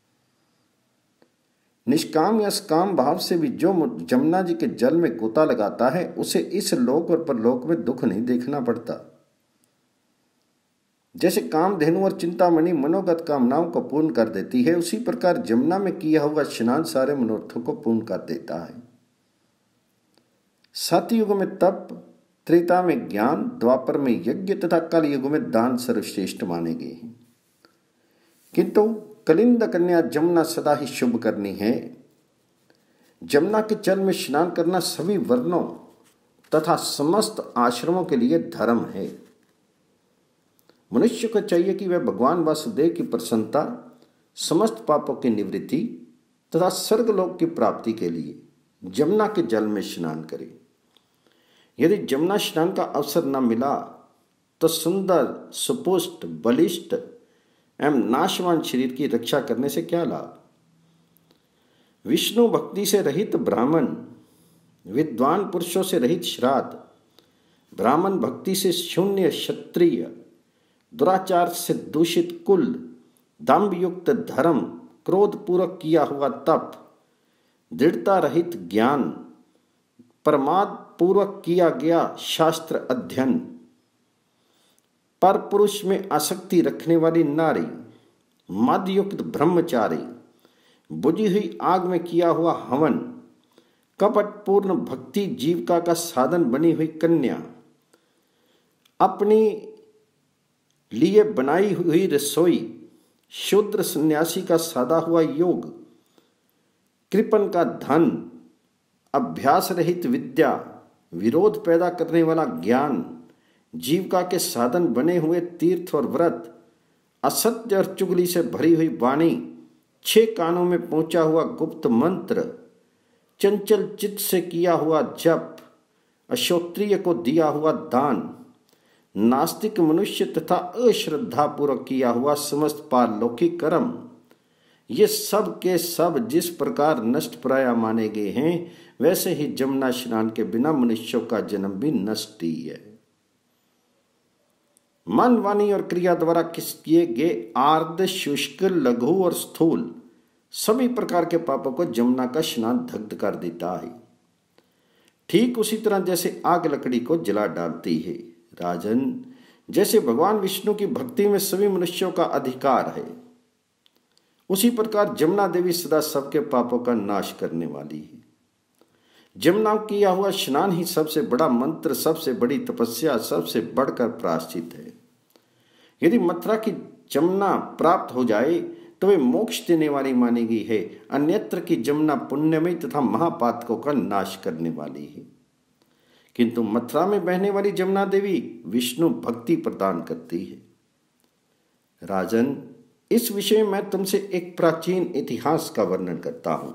निष्काम या सकाम भाव से भी जो जमुना जी के जल में गोता लगाता है उसे इस लोक और परलोक में दुख नहीं देखना पड़ता। जैसे कामधेनु और चिंतामणि मनोगत कामनाओं को पूर्ण कर देती है, उसी प्रकार जमुना में किया हुआ स्नान सारे मनोरथों को पूर्ण कर देता है। सतयुग में तप, त्रेता में ज्ञान, द्वापर में यज्ञ तथा कल युग में दान सर्वश्रेष्ठ माने गए हैं। किंतु कलिंद कन्या जमुना सदा ही शुभ करनी है। जमुना के जल में स्नान करना सभी वर्णों तथा समस्त आश्रमों के लिए धर्म है। मनुष्य को चाहिए कि वह भगवान वासुदेव की प्रसन्नता, समस्त पापों की निवृत्ति तथा स्वर्गलोक की प्राप्ति के लिए जमुना के जल में स्नान करे। यदि जमुना स्नान का अवसर न मिला तो सुंदर, सुपुष्ट, बलिष्ठ एवं नाशवान शरीर की रक्षा करने से क्या लाभ। विष्णु भक्ति से रहित ब्राह्मण, विद्वान पुरुषों से रहित श्राद्ध, ब्राह्मण भक्ति से शून्य क्षत्रिय, दुराचार से दूषित कुल, दंभ युक्त धर्म, क्रोध पूर्वक किया हुआ तप, दृढ़ता रहित ज्ञान, प्रमाद पूर्वक किया गया शास्त्र अध्ययन, पर पुरुष में आसक्ति रखने वाली नारी, मदयुक्त ब्रह्मचारी, बुझी हुई आग में किया हुआ हवन, कपटपूर्ण भक्ति जीविका का साधन बनी हुई कन्या, अपनी लिए बनाई हुई रसोई, शूद्र सन्यासी का सादा हुआ योग, कृपण का धन, अभ्यास रहित विद्या, विरोध पैदा करने वाला ज्ञान, जीविका के साधन बने हुए तीर्थ और व्रत, असत्य और चुगली से भरी हुई वाणी, छह कानों में पहुंचा हुआ गुप्त मंत्र, चंचल चित्त से किया हुआ जप, अश्रोत्रिय को दिया हुआ दान, नास्तिक मनुष्य तथा अश्रद्धा पूर्वक किया हुआ समस्त पारलौकिक कर्म, ये सब के सब जिस प्रकार नष्ट प्राय माने गए हैं, वैसे ही जमुना स्नान के बिना मनुष्यों का जन्म भी नष्ट ही है। मन, वाणी और क्रिया द्वारा किए गए आर्द्र, शुष्क, लघु और स्थूल सभी प्रकार के पापों को जमुना का स्नान दग्ध कर देता है। ठीक उसी तरह जैसे आग लकड़ी को जला डालती है। राजन, जैसे भगवान विष्णु की भक्ति में सभी मनुष्यों का अधिकार है, उसी प्रकार जमुना देवी सदा सबके पापों का नाश करने वाली है। जमुना किया हुआ स्नान ही सबसे बड़ा मंत्र, सबसे बड़ी तपस्या, सबसे बढ़कर प्रायश्चित है। यदि मथुरा की जमुना प्राप्त हो जाए तो वे मोक्ष देने वाली मानी गई है, अन्यत्र की जमुना पुण्यमयी तथा महापातकों का नाश करने वाली है। किंतु मथुरा में बहने वाली जमुना देवी विष्णु भक्ति प्रदान करती है। राजन, इस विषय में मैं तुमसे एक प्राचीन इतिहास का वर्णन करता हूं।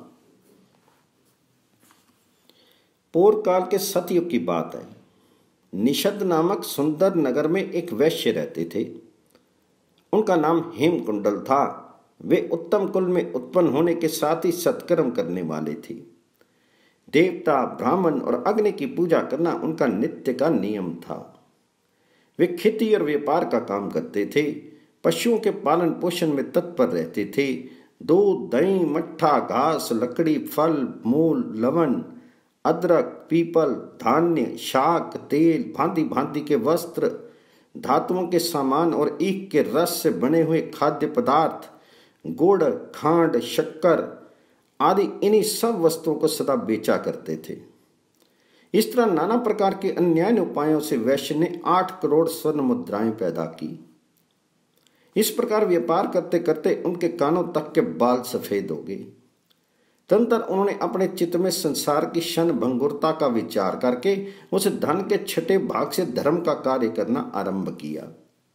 पूर्व काल के सतयुग की बात है। निषद नामक सुंदर नगर में एक वैश्य रहते थे। उनका नाम हेमकुंडल था। वे उत्तम कुल में उत्पन्न होने के साथ ही सत्कर्म करने वाले थे। देवता, ब्राह्मण और अग्नि की पूजा करना उनका नित्य का नियम था। वे खेती और व्यापार का काम करते थे। पशुओं के पालन पोषण में तत्पर रहते थे। दूध, दही, मट्ठा, घास, लकड़ी, फल, मूल, लवण, अदरक, पीपल, धान्य, शाक, तेल, भांति भांति के वस्त्र, धातुओं के सामान और ईख के रस से बने हुए खाद्य पदार्थ, गुड़, खांड, शक्कर आदि इन्हीं सब वस्तुओं को सदा बेचा करते थे। इस तरह नाना प्रकार के अन्याय उपायों से वैश्य ने आठ करोड़ स्वर्ण मुद्राएं पैदा की। इस प्रकार व्यापार करते करते उनके कानों तक के बाल सफेद हो गए। तदंतर उन्होंने अपने चित्त में संसार की क्षण भंगुरता का विचार करके उस धन के छठे भाग से धर्म का कार्य करना आरंभ किया।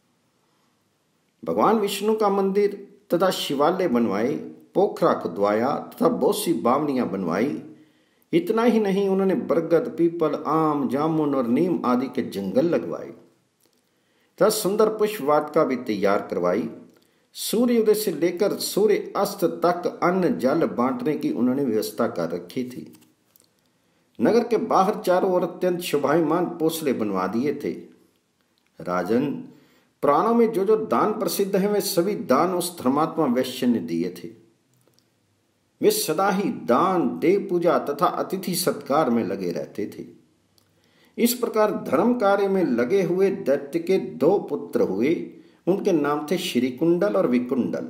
भगवान विष्णु का मंदिर तथा शिवालय बनवाए, पोखरा खुदवाया तथा बहुत सी बावनियां बनवाई। इतना ही नहीं, उन्होंने बरगद, पीपल, आम, जामुन और नीम आदि के जंगल लगवाए तथा सुंदर पुष्प वाटिका भी तैयार करवाई। सूर्य उदय से लेकर सूर्य अस्त तक अन्न जल बांटने की उन्होंने व्यवस्था कर रखी थी। नगर के बाहर चारों ओर अत्यंत शोभायमान पोसले बनवा दिए थे। राजन, पुराणों में जो जो दान प्रसिद्ध हैं वे सभी दान उस धर्मात्मा वैश्य ने दिए थे। वे सदा ही दान, देव पूजा तथा अतिथि सत्कार में लगे रहते थे। इस प्रकार धर्म कार्य में लगे हुए दैत्य के दो पुत्र हुए। उनके नाम थे श्रीकुंडल और विकुंडल।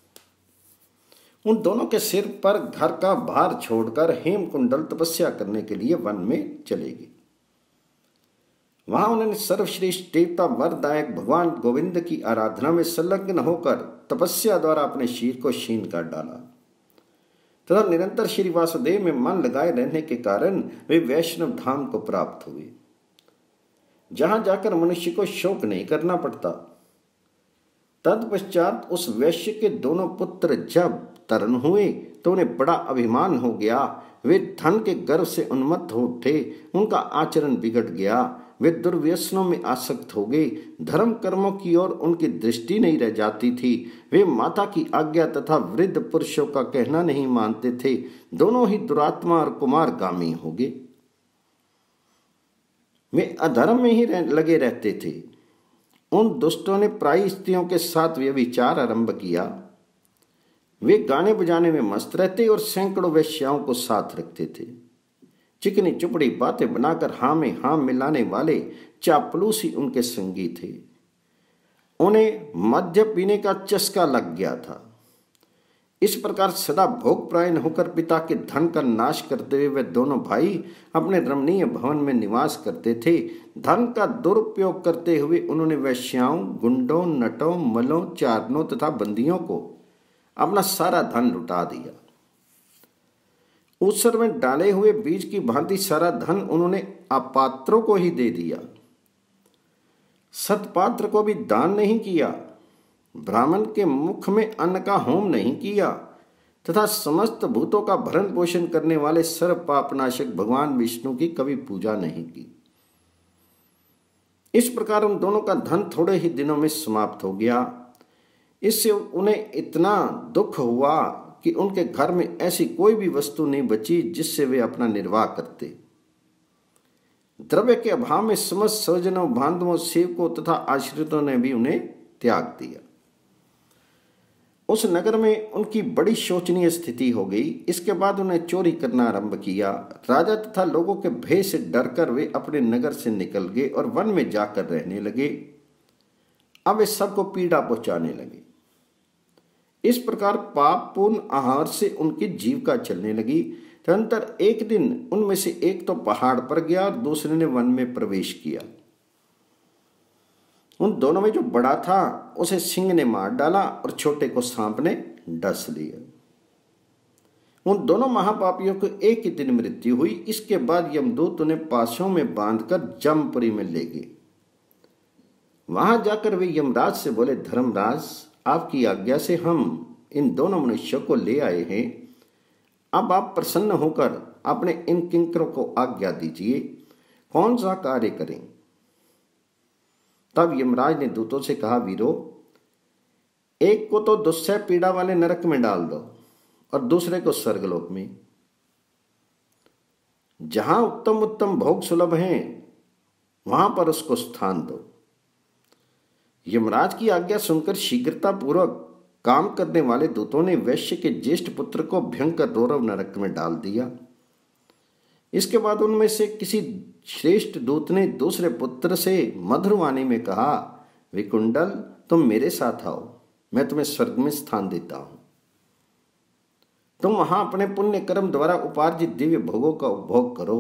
उन दोनों के सिर पर घर का भार छोड़कर हेमकुंडल तपस्या करने के लिए वन में चले गए। वहां उन्होंने सर्वश्रेष्ठ देवता वरदायक भगवान गोविंद की आराधना में संलग्न होकर तपस्या द्वारा अपने शीर को क्षीण कर डाला तथा तो निरंतर श्री वासुदेव में मन लगाए रहने के कारण वे वैष्णव धाम को प्राप्त हुए, जहां जाकर मनुष्य को शोक नहीं करना पड़ता। तत्पश्चात उस वैश्य के दोनों पुत्र जब तरुण हुए तो उन्हें बड़ा अभिमान हो गया। वे धन के गर्व से उन्मत्त हो उठे, उनका आचरण बिगड़ गया, वे दुर्व्यसनों में आसक्त हो गए। धर्म कर्मों की ओर उनकी दृष्टि नहीं रह जाती थी। वे माता की आज्ञा तथा वृद्ध पुरुषों का कहना नहीं मानते थे। दोनों ही दुरात्मा और कुमारगामी हो गए। वे अधर्म में ही रह, लगे रहते थे। उन दुष्टों ने प्राय स्त्रियों के साथ व्यभिचार आरंभ किया। वे गाने बजाने में मस्त रहते और सैकड़ों वेश्याओं को साथ रखते थे। चिकनी चुपड़ी बातें बनाकर हाँ में हाँ मिलाने वाले चापलूसी उनके संगी थे। उन्हें मद्य पीने का चस्का लग गया था। इस प्रकार सदा भोगपरायण होकर पिता के धन का नाश करते हुए वे दोनों भाई अपने रमणीय भवन में निवास करते थे। धन का दुरुपयोग करते हुए उन्होंने वैश्याओं, गुंडों, नटों, मलों, चारणों तथा बंदियों को अपना सारा धन लुटा दिया। उत्सर में डाले हुए बीज की भांति सारा धन उन्होंने अपात्रों को ही दे दिया। सत्पात्र को भी दान नहीं किया, ब्राह्मण के मुख में अन्न का होम नहीं किया तथा समस्त भूतों का भरण पोषण करने वाले सर्व पापनाशक भगवान विष्णु की कभी पूजा नहीं की। इस प्रकार उन दोनों का धन थोड़े ही दिनों में समाप्त हो गया। इससे उन्हें इतना दुख हुआ कि उनके घर में ऐसी कोई भी वस्तु नहीं बची जिससे वे अपना निर्वाह करते। द्रव्य के अभाव में समस्त स्वजनों, बांधवों, सेवकों तथा आश्रितों ने भी उन्हें त्याग दिया। उस नगर में उनकी बड़ी शोचनीय स्थिति हो गई। इसके बाद उन्हें चोरी करना आरंभ किया। राजा तथा लोगों के भय से डरकर वे अपने नगर से निकल गए और वन में जाकर रहने लगे। अब वे सबको पीड़ा पहुंचाने लगे। इस प्रकार पाप पूर्ण आहार से उनकी जीविका चलने लगी। तदंतर एक दिन उनमें से एक तो पहाड़ पर गया और दूसरे ने वन में प्रवेश किया। उन दोनों में जो बड़ा था उसे सिंह ने मार डाला और छोटे को सांप ने डस लिया। उन दोनों महापापियों को एक ही दिन मृत्यु हुई। इसके बाद यमदूत उन्हें पासों में बांधकर जमपुरी में ले गए। वहां जाकर वे यमराज से बोले, धर्मराज, आपकी आज्ञा से हम इन दोनों मनुष्यों को ले आए हैं। अब आप प्रसन्न होकर अपने इन किंकरों को आज्ञा दीजिए, कौन सा कार्य करें। तब यमराज ने दूतों से कहा, वीरो, एक को तो दुस्सह पीड़ा वाले नरक में डाल दो और दूसरे को स्वर्गलोक में। जहां उत्तम उत्तम भोग सुलभ हैं वहां पर उसको स्थान दो। यमराज की आज्ञा सुनकर शीघ्रता पूर्वक काम करने वाले दूतों ने वैश्य के ज्येष्ठ पुत्र को भयंकर रौरव नरक में डाल दिया। इसके बाद उनमें से किसी श्रेष्ठ दूत ने दूसरे पुत्र से मधुरवाणी में कहा, विकुंडल, तुम मेरे साथ आओ, मैं तुम्हें स्वर्ग में स्थान देता हूं। तुम वहां अपने पुण्य कर्म द्वारा उपार्जित दिव्य भोगों का उपभोग करो।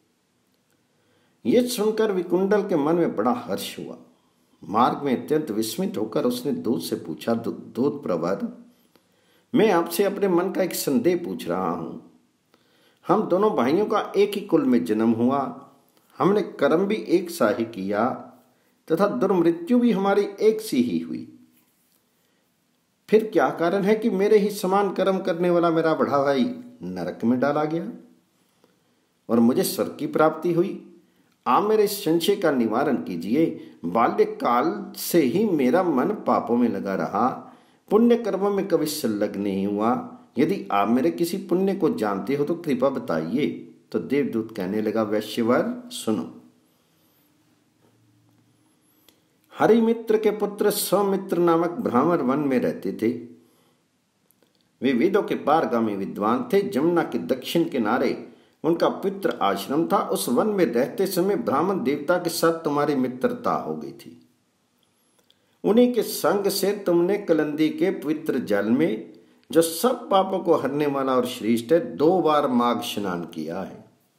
यह सुनकर विकुंडल के मन में बड़ा हर्ष हुआ। मार्ग में अत्यंत विस्मित होकर उसने दूत से पूछा, दूत प्रवर, मैं आपसे अपने मन का एक संदेह पूछ रहा हूं। हम दोनों भाइयों का एक ही कुल में जन्म हुआ, हमने कर्म भी एक सा ही किया तथा दुर्मृत्यु भी हमारी एक सी ही हुई। फिर क्या कारण है कि मेरे ही समान कर्म करने वाला मेरा बड़ा भाई नरक में डाला गया और मुझे स्वर्ग की प्राप्ति हुई? आप मेरे इस संशय का निवारण कीजिए। बाल्यकाल से ही मेरा मन पापों में लगा रहा, पुण्य कर्मों में कभी संलग्न नहीं हुआ। यदि आप मेरे किसी पुण्य को जानते हो तो कृपा बताइए। तो देवदूत कहने लगा, वैश्यवर सुनो। हरिमित्र के पुत्र सौमित्र नामक ब्राह्मण वन में रहते थे। वे वेदों के पारगामी विद्वान थे। जमुना के दक्षिण किनारे उनका पितृ आश्रम था। उस वन में रहते समय ब्राह्मण देवता के साथ तुम्हारी मित्रता हो गई थी। उन्हीं के संग से तुमने कलंदी के पवित्र जल में, जो सब पापों को हरने वाला और श्रेष्ठ है, दो बार माघ स्नान किया है।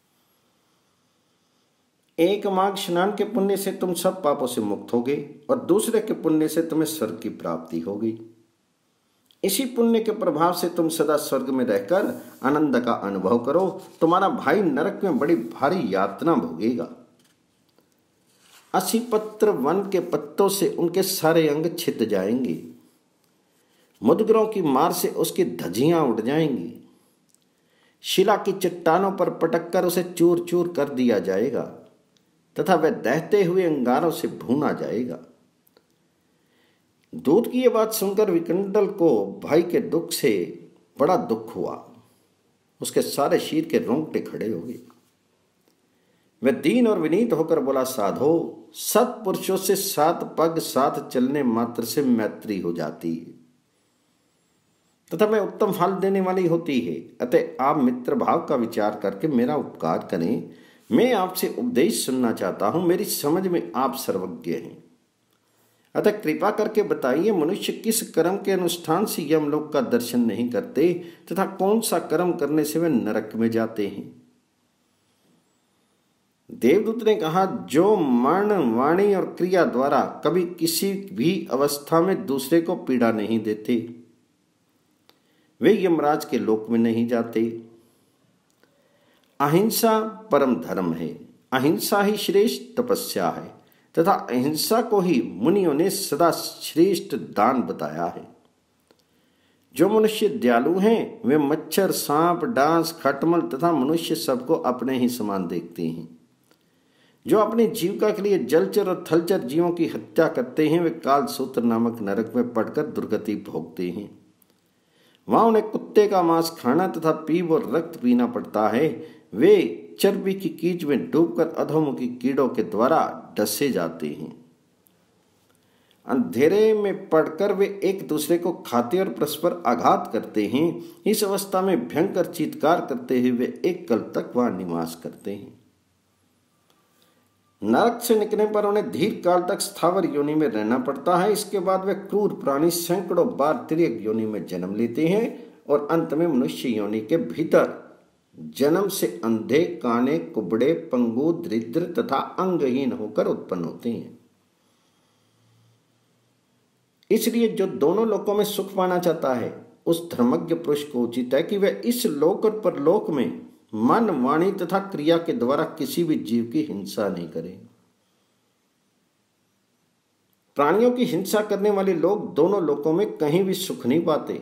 एक माघ स्नान के पुण्य से तुम सब पापों से मुक्त होगे और दूसरे के पुण्य से तुम्हें स्वर्ग की प्राप्ति होगी। इसी पुण्य के प्रभाव से तुम सदा स्वर्ग में रहकर आनंद का अनुभव करो। तुम्हारा भाई नरक में बड़ी भारी यातना भोगेगा। अस्सी पत्र वन के पत्तों से उनके सारे अंग छिद जाएंगे। मुदगरों की मार से उसकी धज्जियां उड़ जाएंगी। शिला की चट्टानों पर पटक कर उसे चूर चूर कर दिया जाएगा तथा वह दहते हुए अंगारों से भूना जाएगा। दूत की यह बात सुनकर विकंडल को भाई के दुख से बड़ा दुख हुआ। उसके सारे शरीर के रोंगटे खड़े हो गए। वह दीन और विनीत होकर बोला, साधो, सत पुरुषों से सात पग साथ चलने मात्र से मैत्री हो जाती है तथा वह उत्तम फल देने वाली होती है। अतः आप मित्र भाव का विचार करके मेरा उपकार करें। मैं आपसे उपदेश सुनना चाहता हूं। मेरी समझ में आप सर्वज्ञ हैं, अतः कृपा करके बताइए, मनुष्य किस कर्म के अनुष्ठान से यमलोक का दर्शन नहीं करते तथा कौन सा कर्म करने से वे नरक में जाते हैं। देवदूत ने कहा, जो मन, वाणी और क्रिया द्वारा कभी किसी भी अवस्था में दूसरे को पीड़ा नहीं देते, वे यमराज के लोक में नहीं जाते। अहिंसा परम धर्म है। अहिंसा ही श्रेष्ठ तपस्या है तथा अहिंसा को ही मुनियों ने सदा श्रेष्ठ दान बताया है। जो मनुष्य दयालु हैं वे मच्छर, सांप, डांस, खटमल तथा मनुष्य सबको अपने ही समान देखते हैं। जो अपनी जीविका के लिए जलचर और थलचर जीवों की हत्या करते हैं वे काल सूत्र नामक नरक में पड़कर दुर्गति भोगते हैं। वहां उन्हें कुत्ते का मांस खाना तथा पीप और रक्त पीना पड़ता है। वे चर्बी की कीच में डूबकर अधोमुखी कीड़ों के द्वारा डसे जाते हैं। अंधेरे में पड़कर वे एक दूसरे को खाते और परस्पर आघात करते हैं। इस अवस्था में भयंकर चीत्कार करते हुए वे एक कल तक वहां निवास करते हैं। नरक से निकलने पर उन्हें दीर्घ काल तक स्थावर योनि में रहना पड़ता है। इसके बाद वे क्रूर प्राणी सैकड़ों बार तिर्यक योनि में जन्म लेते हैं और अंत में मनुष्य योनि के भीतर जन्म से अंधे, काने, कुबड़े, पंगु, दरिद्र तथा अंगहीन होकर उत्पन्न होते हैं। इसलिए जो दोनों लोकों में सुख पाना चाहता है उस धर्मज्ञ पुरुष को उचित है कि वह इस लोक और परलोक में मन, वाणी तथा क्रिया के द्वारा किसी भी जीव की हिंसा नहीं करे। प्राणियों की हिंसा करने वाले लोग दोनों लोकों में कहीं भी सुख नहीं पाते।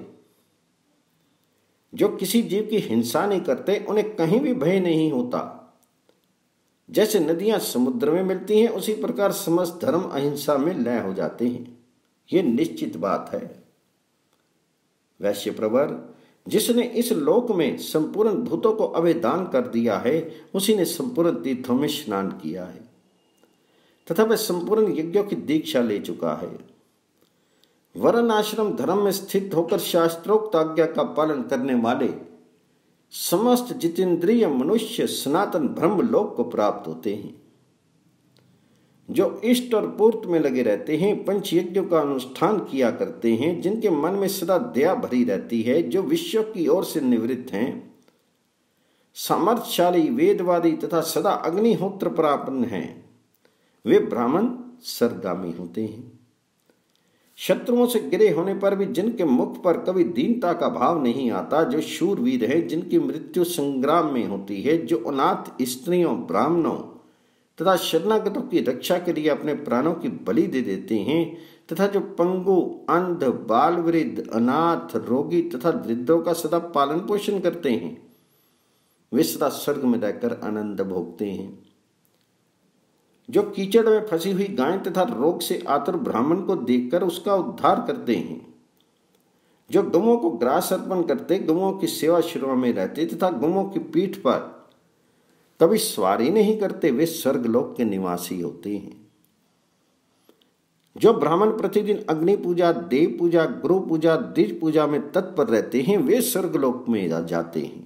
जो किसी जीव की हिंसा नहीं करते उन्हें कहीं भी भय नहीं होता। जैसे नदियां समुद्र में मिलती हैं उसी प्रकार समस्त धर्म अहिंसा में लय हो जाते हैं। ये निश्चित बात है। वैश्य प्रवर, जिसने इस लोक में संपूर्ण भूतों को अवैधान कर दिया है उसी ने संपूर्ण तीर्थों में स्नान किया है तथा वह संपूर्ण यज्ञों की दीक्षा ले चुका है। वर्ण आश्रम धर्म में स्थित होकर शास्त्रोक्त आज्ञा का पालन करने वाले समस्त जितेंद्रिय मनुष्य सनातन ब्रह्म लोक को प्राप्त होते हैं। जो इष्ट और पूर्त में लगे रहते हैं, पंच यज्ञों का अनुष्ठान किया करते हैं, जिनके मन में सदा दया भरी रहती है, जो विश्व की ओर से निवृत्त हैं, सामर्थ्यशाली, वेदवादी तथा सदा अग्निहोत्र प्रापन्न हैं, वे ब्राह्मण सरगामी होते हैं। शत्रुओं से गिरे होने पर भी जिनके मुख पर कभी दीनता का भाव नहीं आता, जो शूरवीर है, जिनकी मृत्यु संग्राम में होती है, जो अनाथ स्त्रियों, ब्राह्मणों तथा शरणागतों की रक्षा के लिए अपने प्राणों की बलि दे देते हैं, तथा जो पंगु, अंध, बाल वृद्ध, अनाथ, रोगी तथा वृद्धों का सदा पालन पोषण करते हैं, वे सदा स्वर्ग में रहकर आनंद भोगते हैं। जो कीचड़ में फंसी हुई गाय तथा रोग से आतुर ब्राह्मण को देखकर उसका उद्धार करते हैं, जो गौओं को ग्रास अर्पण करते, गौओं की सेवा शुरू में रहते तथा गौओं की पीठ पर कभी सवारी नहीं करते, वे स्वर्गलोक के निवासी होते हैं। जो ब्राह्मण प्रतिदिन अग्नि पूजा, देव पूजा, गुरु पूजा, द्विज पूजा में तत्पर रहते हैं, वे स्वर्गलोक में जाते हैं।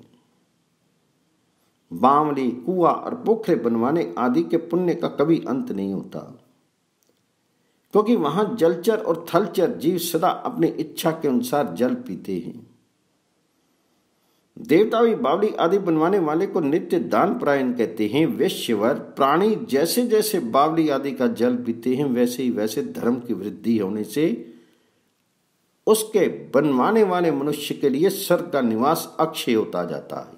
बावली, कुआ और पोखरे बनवाने आदि के पुण्य का कभी अंत नहीं होता, क्योंकि वहां जलचर और थलचर जीव सदा अपनी इच्छा के अनुसार जल पीते हैं। देवता भी बावली आदि बनवाने वाले को नित्य दान परायण कहते हैं। वैश्यवर प्राणी जैसे जैसे बावली आदि का जल पीते हैं, वैसे ही वैसे धर्म की वृद्धि होने से उसके बनवाने वाले मनुष्य के लिए स्वर्ग का निवास अक्षय होता जाता है।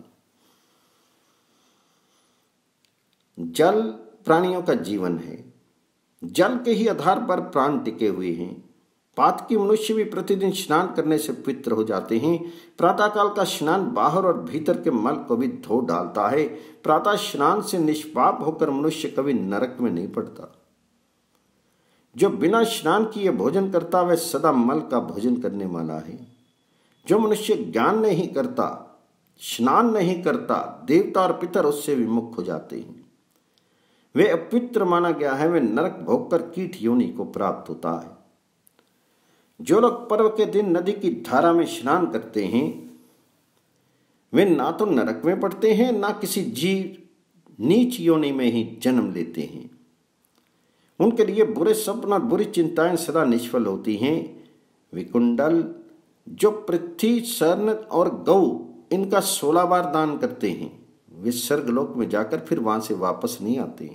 जल प्राणियों का जीवन है। जल के ही आधार पर प्राण टिके हुए हैं। पातकी मनुष्य भी प्रतिदिन स्नान करने से पवित्र हो जाते हैं। प्रातःकाल का स्नान बाहर और भीतर के मल को भी धो डालता है। प्रातः स्नान से निष्पाप होकर मनुष्य कभी नरक में नहीं पड़ता। जो बिना स्नान किए भोजन करता वह सदा मल का भोजन करने वाला है। जो मनुष्य ज्ञान नहीं करता, स्नान नहीं करता, देवता और पितर उससे विमुख हो जाते हैं। वे अपवित्र माना गया है, वे नरक भोगकर कीट योनि को प्राप्त होता है। जो लोग पर्व के दिन नदी की धारा में स्नान करते हैं, वे ना तो नरक में पड़ते हैं, ना किसी जीव नीच योनि में ही जन्म लेते हैं। उनके लिए बुरे सपना और बुरी चिंताएं सदा निष्फल होती हैं। विकुंडल, जो पृथ्वी, स्वर्ण और गौ इनका सोलह बार दान करते हैं, वे स्वर्गलोक में जाकर फिर वहां से वापस नहीं आते।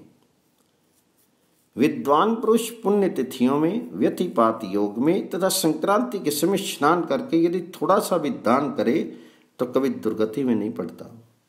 विद्वान पुरुष पुण्य तिथियों में, व्यतिपात योग में तथा संक्रांति के समय स्नान करके यदि थोड़ा सा भी दान करे तो कभी दुर्गति में नहीं पड़ता।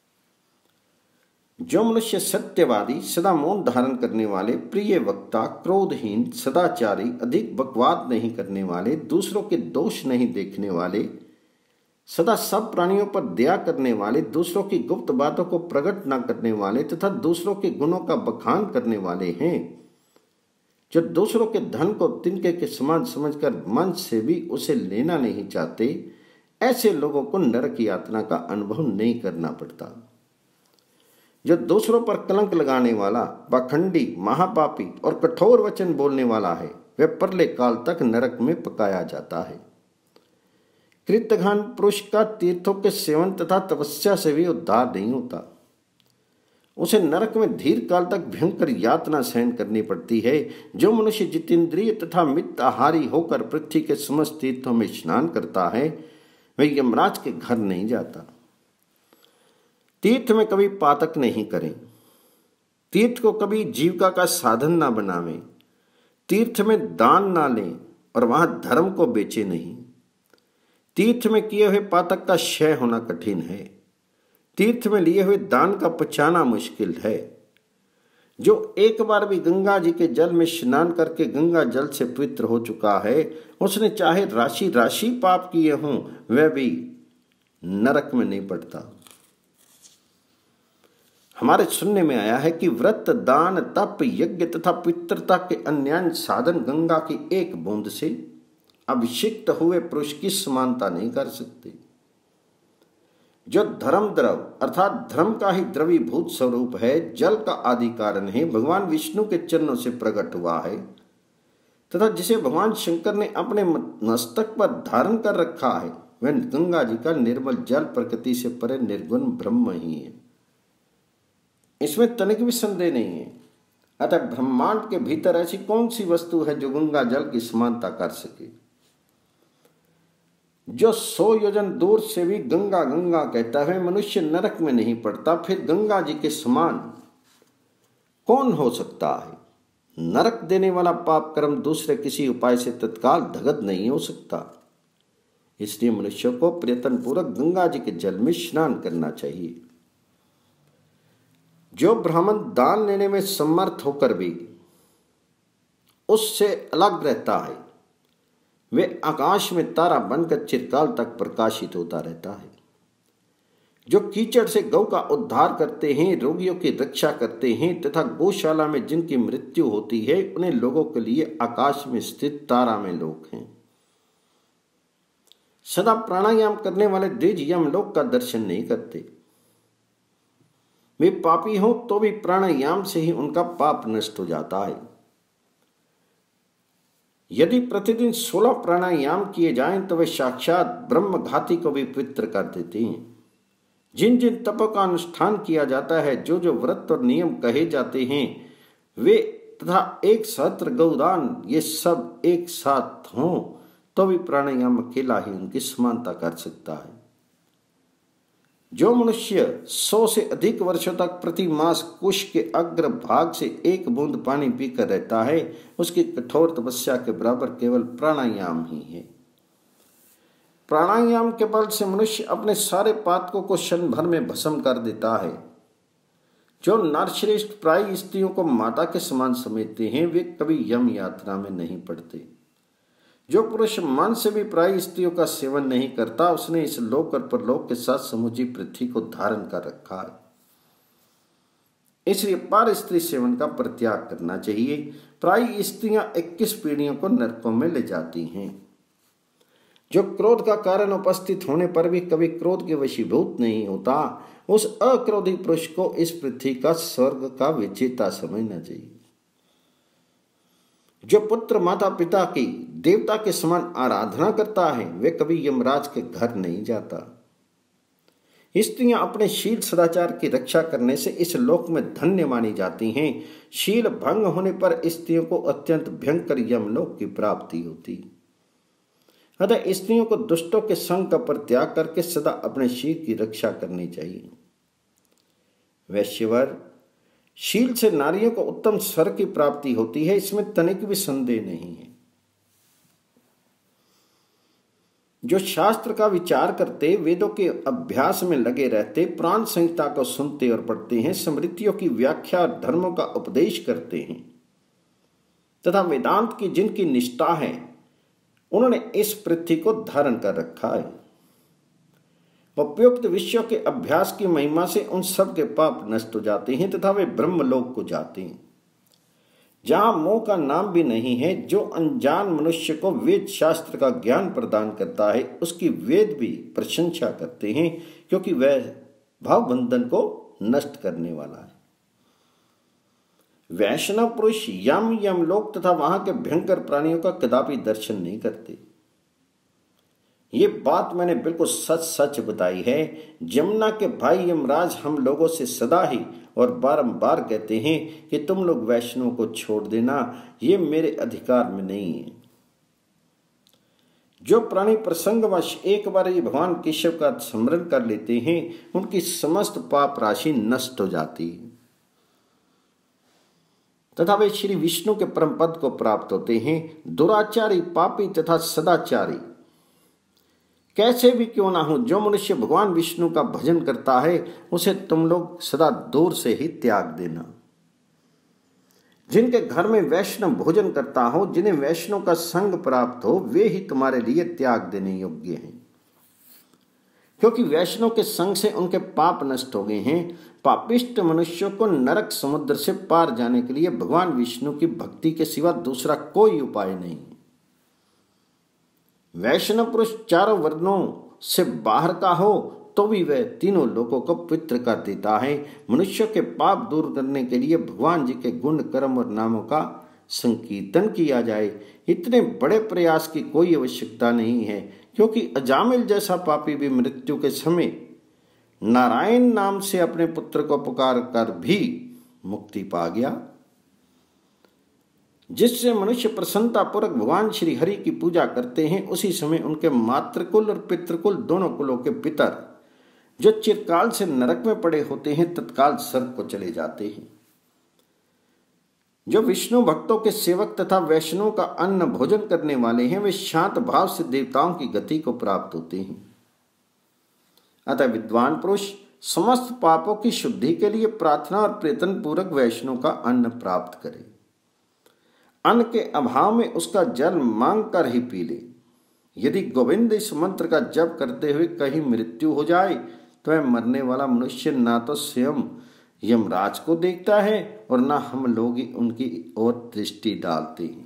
जो मनुष्य सत्यवादी, सदा मौन धारण करने वाले, प्रिय वक्ता, क्रोधहीन, सदाचारी, अधिक बकवाद नहीं करने वाले, दूसरों के दोष नहीं देखने वाले, सदा सब प्राणियों पर दया करने वाले, दूसरों की गुप्त बातों को प्रकट न करने वाले तथा दूसरों के गुणों का बखान करने वाले हैं, जो दूसरों के धन को तिनके के समान समझकर मन से भी उसे लेना नहीं चाहते, ऐसे लोगों को नरक यातना का अनुभव नहीं करना पड़ता। जो दूसरों पर कलंक लगाने वाला, पाखंडी, महापापी और कठोर वचन बोलने वाला है, वह परले काल तक नरक में पकाया जाता है। कृतघ्न पुरुष का तीर्थों के सेवन तथा तपस्या से भी उद्धार नहीं होता। उसे नरक में दीर्घ काल तक भयंकर यातना सहन करनी पड़ती है। जो मनुष्य जितेंद्रिय तथा मित आहारी होकर पृथ्वी के समस्त तीर्थों में स्नान करता है, वह यमराज के घर नहीं जाता। तीर्थ में कभी पातक नहीं करें। तीर्थ को कभी जीविका का साधन ना बनावें। तीर्थ में दान ना लें और वहां धर्म को बेचे नहीं। तीर्थ में किए हुए पातक का क्षय होना कठिन है। तीर्थ में लिए हुए दान का पचाना मुश्किल है। जो एक बार भी गंगा जी के जल में स्नान करके गंगा जल से पवित्र हो चुका है, उसने चाहे राशि राशि पाप किए हों, वह भी नरक में नहीं पड़ता। हमारे सुनने में आया है कि व्रत, दान, तप, यज्ञ तथा पितृता के अन्य साधन गंगा की एक बूंद से अभिषिक्त हुए पुरुष की समानता नहीं कर सकते। जो धर्म द्रव अर्थात धर्म का ही द्रवीभूत स्वरूप है, जल का आदि कारण है, भगवान विष्णु के चरणों से प्रकट हुआ है तथा जिसे भगवान शंकर ने अपने मस्तक पर धारण कर रखा है, वह गंगा जी का निर्मल जल प्रकृति से परे निर्गुण ब्रह्म ही है। इसमें तनिक भी संदेह नहीं है। अतः ब्रह्मांड के भीतर ऐसी कौन सी वस्तु है जो गंगा जल की समानता कर सके। जो सौ योजन दूर से भी गंगा गंगा कहता है, मनुष्य नरक में नहीं पड़ता, फिर गंगा जी के समान कौन हो सकता है। नरक देने वाला पाप कर्म दूसरे किसी उपाय से तत्काल दग्ध नहीं हो सकता। इसलिए मनुष्य को प्रयत्न पूर्वक गंगा जी के जल में स्नान करना चाहिए। जो ब्राह्मण दान लेने में समर्थ होकर भी उससे अलग रहता है, वे आकाश में तारा बनकर चिरकाल तक प्रकाशित होता रहता है। जो कीचड़ से गौ का उद्धार करते हैं, रोगियों की रक्षा करते हैं तथा गौशाला में जिनकी मृत्यु होती है, उन्हें लोगों के लिए आकाश में स्थित तारा में लोक हैं। सदा प्राणायाम करने वाले द्विज यमलोक का दर्शन नहीं करते। वे पापी हों तो भी प्राणायाम से ही उनका पाप नष्ट हो जाता है। यदि प्रतिदिन सोलह प्राणायाम किए जाएं तो वे साक्षात ब्रह्मघाती को भी पवित्र कर देते हैं। जिन जिन तपों का अनुष्ठान किया जाता है, जो जो व्रत और नियम कहे जाते हैं, वे तथा एक सहस्त्र गौदान, ये सब एक साथ हों तो भी प्राणायाम अकेला ही उनकी समानता कर सकता है। जो मनुष्य सौ से अधिक वर्षों तक प्रति मास कुश के अग्र भाग से एक बूंद पानी पीकर रहता है, उसकी कठोर तपस्या के बराबर केवल प्राणायाम ही है। प्राणायाम के बल से मनुष्य अपने सारे पातकों को क्षण भर में भस्म कर देता है। जो नरश्रेष्ठ प्राय स्त्रियों को माता के समान समझते हैं, वे कभी यम यात्रा में नहीं पड़ते। जो पुरुष मन से भी प्राय स्त्रियों का सेवन नहीं करता, उसने इस लोक और परलोक के साथ समूची पृथ्वी को धारण कर रखा है। इसलिए पर स्त्री सेवन का परित्याग करना चाहिए। प्राय स्त्रियां इक्कीस पीढ़ियों को नरकों में ले जाती हैं। जो क्रोध का कारण उपस्थित होने पर भी कभी क्रोध के वशीभूत नहीं होता, उस अक्रोधी पुरुष को इस पृथ्वी का स्वर्ग का विजेता समझना चाहिए। जो पुत्र माता पिता की देवता के समान आराधना करता है, वे कभी यमराज के घर नहीं जाता। स्त्रियां अपने शील सदाचार की रक्षा करने से इस लोक में धन्य मानी जाती हैं। शील भंग होने पर स्त्रियों को अत्यंत भयंकर यमलोक की प्राप्ति होती। अतः स्त्रियों को दुष्टों के संग का परित्याग करके सदा अपने शील की रक्षा करनी चाहिए। वैश्यवर, शील से नारियों को उत्तम स्वर्ग की प्राप्ति होती है, इसमें तनिक भी संदेह नहीं है। जो शास्त्र का विचार करते, वेदों के अभ्यास में लगे रहते, प्राण संहिता को सुनते और पढ़ते हैं, स्मृतियों की व्याख्या और धर्मों का उपदेश करते हैं तथा वेदांत की जिनकी निष्ठा है, उन्होंने इस पृथ्वी को धारण कर रखा है। उपयुक्त विषयों के अभ्यास की महिमा से उन सब के पाप नष्ट हो जाते हैं तथा वे ब्रह्मलोक को जाते हैं, जहां मोह का नाम भी नहीं है। जो अनजान मनुष्य को वेद शास्त्र का ज्ञान प्रदान करता है, उसकी वेद भी प्रशंसा करते हैं, क्योंकि वह भाव बंधन को नष्ट करने वाला है। वैष्णव पुरुष यम यमलोक तथा वहां के भयंकर प्राणियों का कदापि दर्शन नहीं करते। ये बात मैंने बिल्कुल सच सच बताई है। जमुना के भाई यमराज हम लोगों से सदा ही और बारंबार कहते हैं कि तुम लोग वैष्णव को छोड़ देना, ये मेरे अधिकार में नहीं है। जो प्राणी प्रसंगवश एक बार ये भगवान केशव का स्मरण कर लेते हैं, उनकी समस्त पाप राशि नष्ट हो जाती है तथा वे श्री विष्णु के परम पद को प्राप्त होते हैं। दुराचारी, पापी तथा सदाचारी कैसे भी क्यों ना हो, जो मनुष्य भगवान विष्णु का भजन करता है, उसे तुम लोग सदा दूर से ही त्याग देना। जिनके घर में वैष्णव भोजन करता हो, जिन्हें वैष्णव का संग प्राप्त हो, वे ही तुम्हारे लिए त्याग देने योग्य हैं, क्योंकि वैष्णव के संग से उनके पाप नष्ट हो गए हैं। पापिष्ट मनुष्यों को नरक समुद्र से पार जाने के लिए भगवान विष्णु की भक्ति के सिवा दूसरा कोई उपाय नहीं। वैष्णव पुरुष चारों वर्णों से बाहर का हो तो भी वह तीनों लोगों को पवित्र कर देता है। मनुष्यों के पाप दूर करने के लिए भगवान जी के गुण, कर्म और नामों का संकीर्तन किया जाए। इतने बड़े प्रयास की कोई आवश्यकता नहीं है, क्योंकि अजामिल जैसा पापी भी मृत्यु के समय नारायण नाम से अपने पुत्र को पुकार कर भी मुक्ति पा गया। जिससे मनुष्य प्रसन्नता पूर्वक भगवान श्री हरि की पूजा करते हैं, उसी समय उनके मातृकुल और पितृकुल दोनों कुलों के पितर, जो चिरकाल से नरक में पड़े होते हैं, तत्काल स्वर्ग को चले जाते हैं। जो विष्णु भक्तों के सेवक तथा वैष्णव का अन्न भोजन करने वाले हैं, वे शांत भाव से देवताओं की गति को प्राप्त होते हैं। अतः विद्वान पुरुष समस्त पापों की शुद्धि के लिए प्रार्थना और प्रयत्न पूर्वक वैष्णव का अन्न प्राप्त करे। अन्न के अभाव में उसका जल मांग कर ही पी ले। यदि गोविंद इस मंत्र का जप करते हुए कहीं मृत्यु हो जाए तो वह मरने वाला मनुष्य ना तो स्वयं यमराज को देखता है और ना हम लोग उनकी ओर दृष्टि डालते हैं।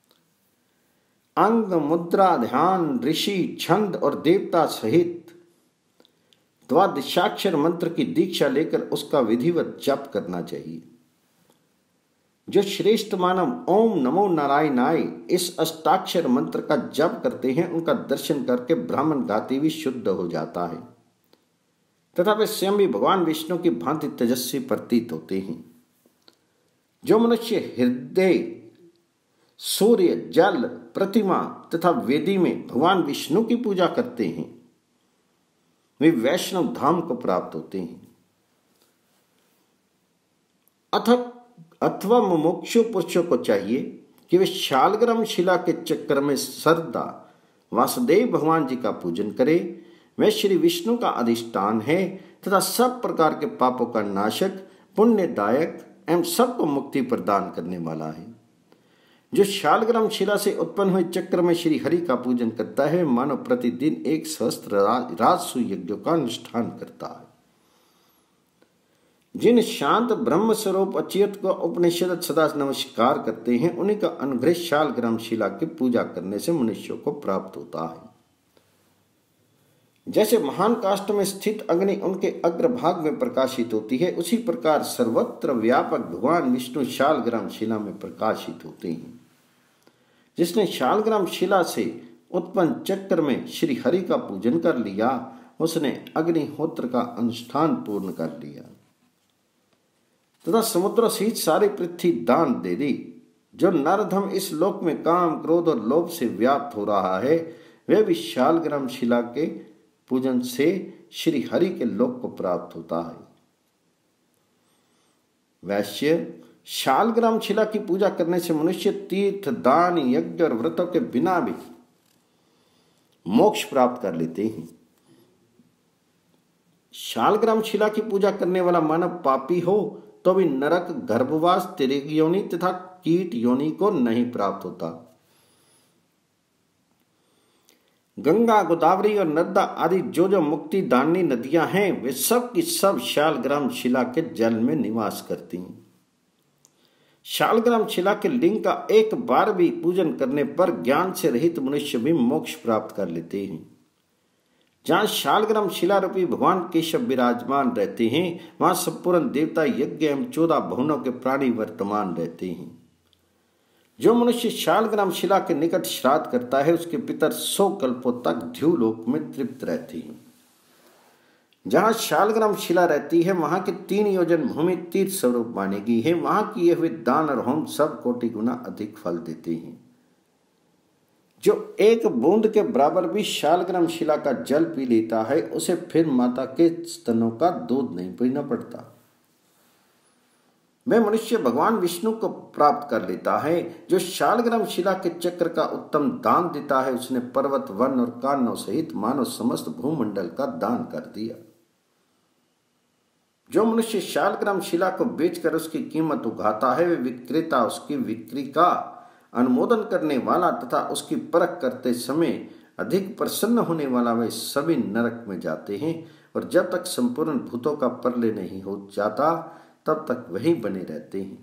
अंग, मुद्रा, ध्यान, ऋषि, छंद और देवता सहित द्वादशाक्षर मंत्र की दीक्षा लेकर उसका विधिवत जप करना चाहिए। जो श्रेष्ठ मानव ओम नमो नारायणाय इस अष्टाक्षर मंत्र का जप करते हैं, उनका दर्शन करके ब्राह्मण घाती भी शुद्ध हो जाता है तथा वे स्वयं भी भगवान विष्णु की भांति तेजस्वी प्रतीत होते हैं। जो मनुष्य हृदय, सूर्य, जल, प्रतिमा तथा वेदी में भगवान विष्णु की पूजा करते हैं, वे वैष्णव धाम को प्राप्त होते हैं। अथ अथवा मुमुक्षु पुरुषों को चाहिए कि वे शालग्राम शिला के चक्र में सरदा वासुदेव भगवान जी का पूजन करें। वह श्री विष्णु का अधिष्ठान है तथा सब प्रकार के पापों का नाशक, पुण्यदायक एवं सबको मुक्ति प्रदान करने वाला है। जो शालग्राम शिला से उत्पन्न हुए चक्र में श्री हरि का पूजन करता है, मानो प्रतिदिन एक सहस्त्र राजसु यज्ञों का अनुष्ठान करता है। जिन शांत ब्रह्म स्वरूप अच्युत को उपनिषद सदा नमस्कार करते हैं, उन्हीं का अनुग्रह शालग्राम शिला की पूजा करने से मनुष्यों को प्राप्त होता है। जैसे महान काष्ठ में स्थित अग्नि उनके अग्रभाग में प्रकाशित होती है, उसी प्रकार सर्वत्र व्यापक भगवान विष्णु शालग्राम शिला में प्रकाशित होते हैं। जिसने शालग्राम शिला से उत्पन्न चक्र में श्री हरि का पूजन कर लिया, उसने अग्निहोत्र का अनुष्ठान पूर्ण कर लिया तथा समुद्र सहित सारी पृथ्वी दान दे दी। जो नरधम इस लोक में काम, क्रोध और लोभ से व्याप्त हो रहा है, वह भी शालग्राम शिला के पूजन से श्री हरि के लोक को प्राप्त होता है। वैश्य, शालग्राम शिला की पूजा करने से मनुष्य तीर्थ, दान, यज्ञ और व्रतों के बिना भी मोक्ष प्राप्त कर लेते हैं। शालग्राम शिला की पूजा करने वाला मानव पापी हो तो भी नरक, गर्भवास, तिर्यक योनि तथा कीट योनि को नहीं प्राप्त होता। गंगा, गोदावरी और नर्मदा आदि जो जो मुक्ति दानी नदियां हैं, वे सब की सब शालग्राम शिला के जल में निवास करती हैं। शालग्राम शिला के लिंग का एक बार भी पूजन करने पर ज्ञान से रहित मनुष्य भी मोक्ष प्राप्त कर लेते हैं। जहाँ शालग्राम शिला रूपी भगवान केशव विराजमान रहते हैं, वहां संपूर्ण देवता, यज्ञ एवं चौदह भुवनों के प्राणी वर्तमान रहते हैं। जो मनुष्य शालग्राम शिला के निकट श्राद्ध करता है, उसके पितर सौ कल्पों तक ध्युलोक में तृप्त रहते हैं। जहाँ शालग्राम शिला रहती है, वहां के तीन योजन भूमि तीर्थ स्वरूप मानी गई है। वहां किए हुए दान और होम सब कोटि गुना अधिक फल देते हैं। जो एक बूंद के बराबर भी शालग्राम शिला का जल पी लेता है, उसे फिर माता के स्तनों का दूध नहीं पीना पड़ता। वह मनुष्य भगवान विष्णु को प्राप्त कर लेता है। जो शालग्राम शिला के चक्र का उत्तम दान देता है, उसने पर्वत, वन और कानों सहित मानव समस्त भूमंडल का दान कर दिया। जो मनुष्य शालग्राम शिला को बेचकर उसकी कीमत उगाता है, वे विक्रेता उसकी बिक्री का अनुमोदन करने वाला तथा उसकी परख करते समय अधिक प्रसन्न होने वाला, वे सभी नरक में जाते हैं और जब तक संपूर्ण भूतों का प्रलय नहीं हो जाता, तब तक वही बने रहते हैं।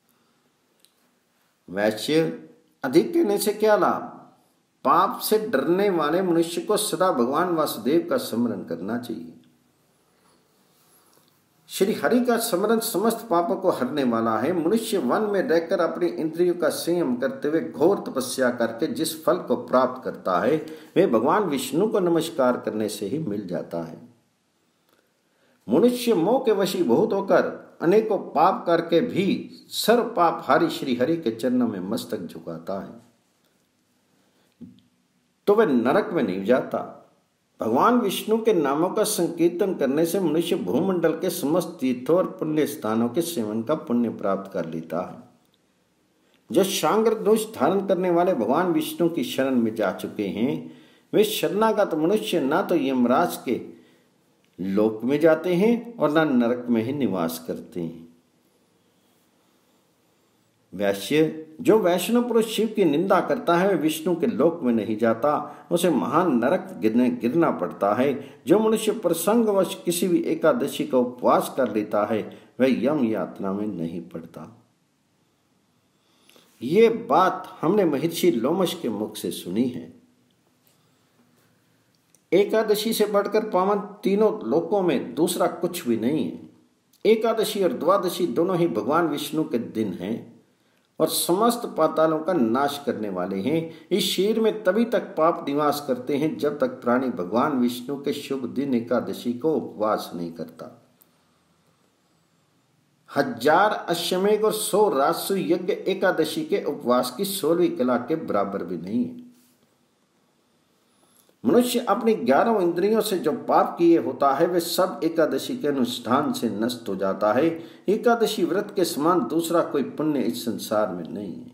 वैश्य, अधिक कहने से क्या लाभ? पाप से डरने वाले मनुष्य को सदा भगवान वासुदेव का स्मरण करना चाहिए। श्री हरि का स्मरण समस्त पापों को हरने वाला है। मनुष्य वन में रहकर अपनी इंद्रियों का संयम करते हुए घोर तपस्या करके जिस फल को प्राप्त करता है, वे भगवान विष्णु को नमस्कार करने से ही मिल जाता है। मनुष्य मोह के वशीभूत होकर अनेकों पाप करके भी सर्व पाप हारी श्री हरि के चरणों में मस्तक झुकाता है, तो वह नरक में नहीं जाता। भगवान विष्णु के नामों का संकीर्तन करने से मनुष्य भूमंडल के समस्त तीर्थों और पुण्य स्थानों के सेवन का पुण्य प्राप्त कर लेता है। जो सांग्र दोष धारण करने वाले भगवान विष्णु की शरण में जा चुके हैं, वे शरणागत मनुष्य ना तो यमराज के लोक में जाते हैं और ना नरक में ही निवास करते हैं। वैश्य, जो वैष्णव पुरुष शिव की निंदा करता है वह विष्णु के लोक में नहीं जाता, उसे महान नरक गिरने गिरना पड़ता है। जो मनुष्य प्रसंगवश किसी भी एकादशी का उपवास कर लेता है वह यम यातना में नहीं पड़ता। ये बात हमने महर्षि लोमश के मुख से सुनी है। एकादशी से बढ़कर पावन तीनों लोकों में दूसरा कुछ भी नहीं है। एकादशी और द्वादशी दोनों ही भगवान विष्णु के दिन हैं और समस्त पातालों का नाश करने वाले हैं। इस शरीर में तभी तक पाप निवास करते हैं जब तक प्राणी भगवान विष्णु के शुभ दिन एकादशी को उपवास नहीं करता। हजार अश्वमेघ और सौ राजसूय यज्ञ एकादशी के उपवास की सोलहवीं कला के बराबर भी नहीं है। मनुष्य अपनी ग्यारह इंद्रियों से जो पाप किए होता है वे सब एकादशी के अनुष्ठान से नष्ट हो जाता है। एकादशी व्रत के समान दूसरा कोई पुण्य इस संसार में नहीं है।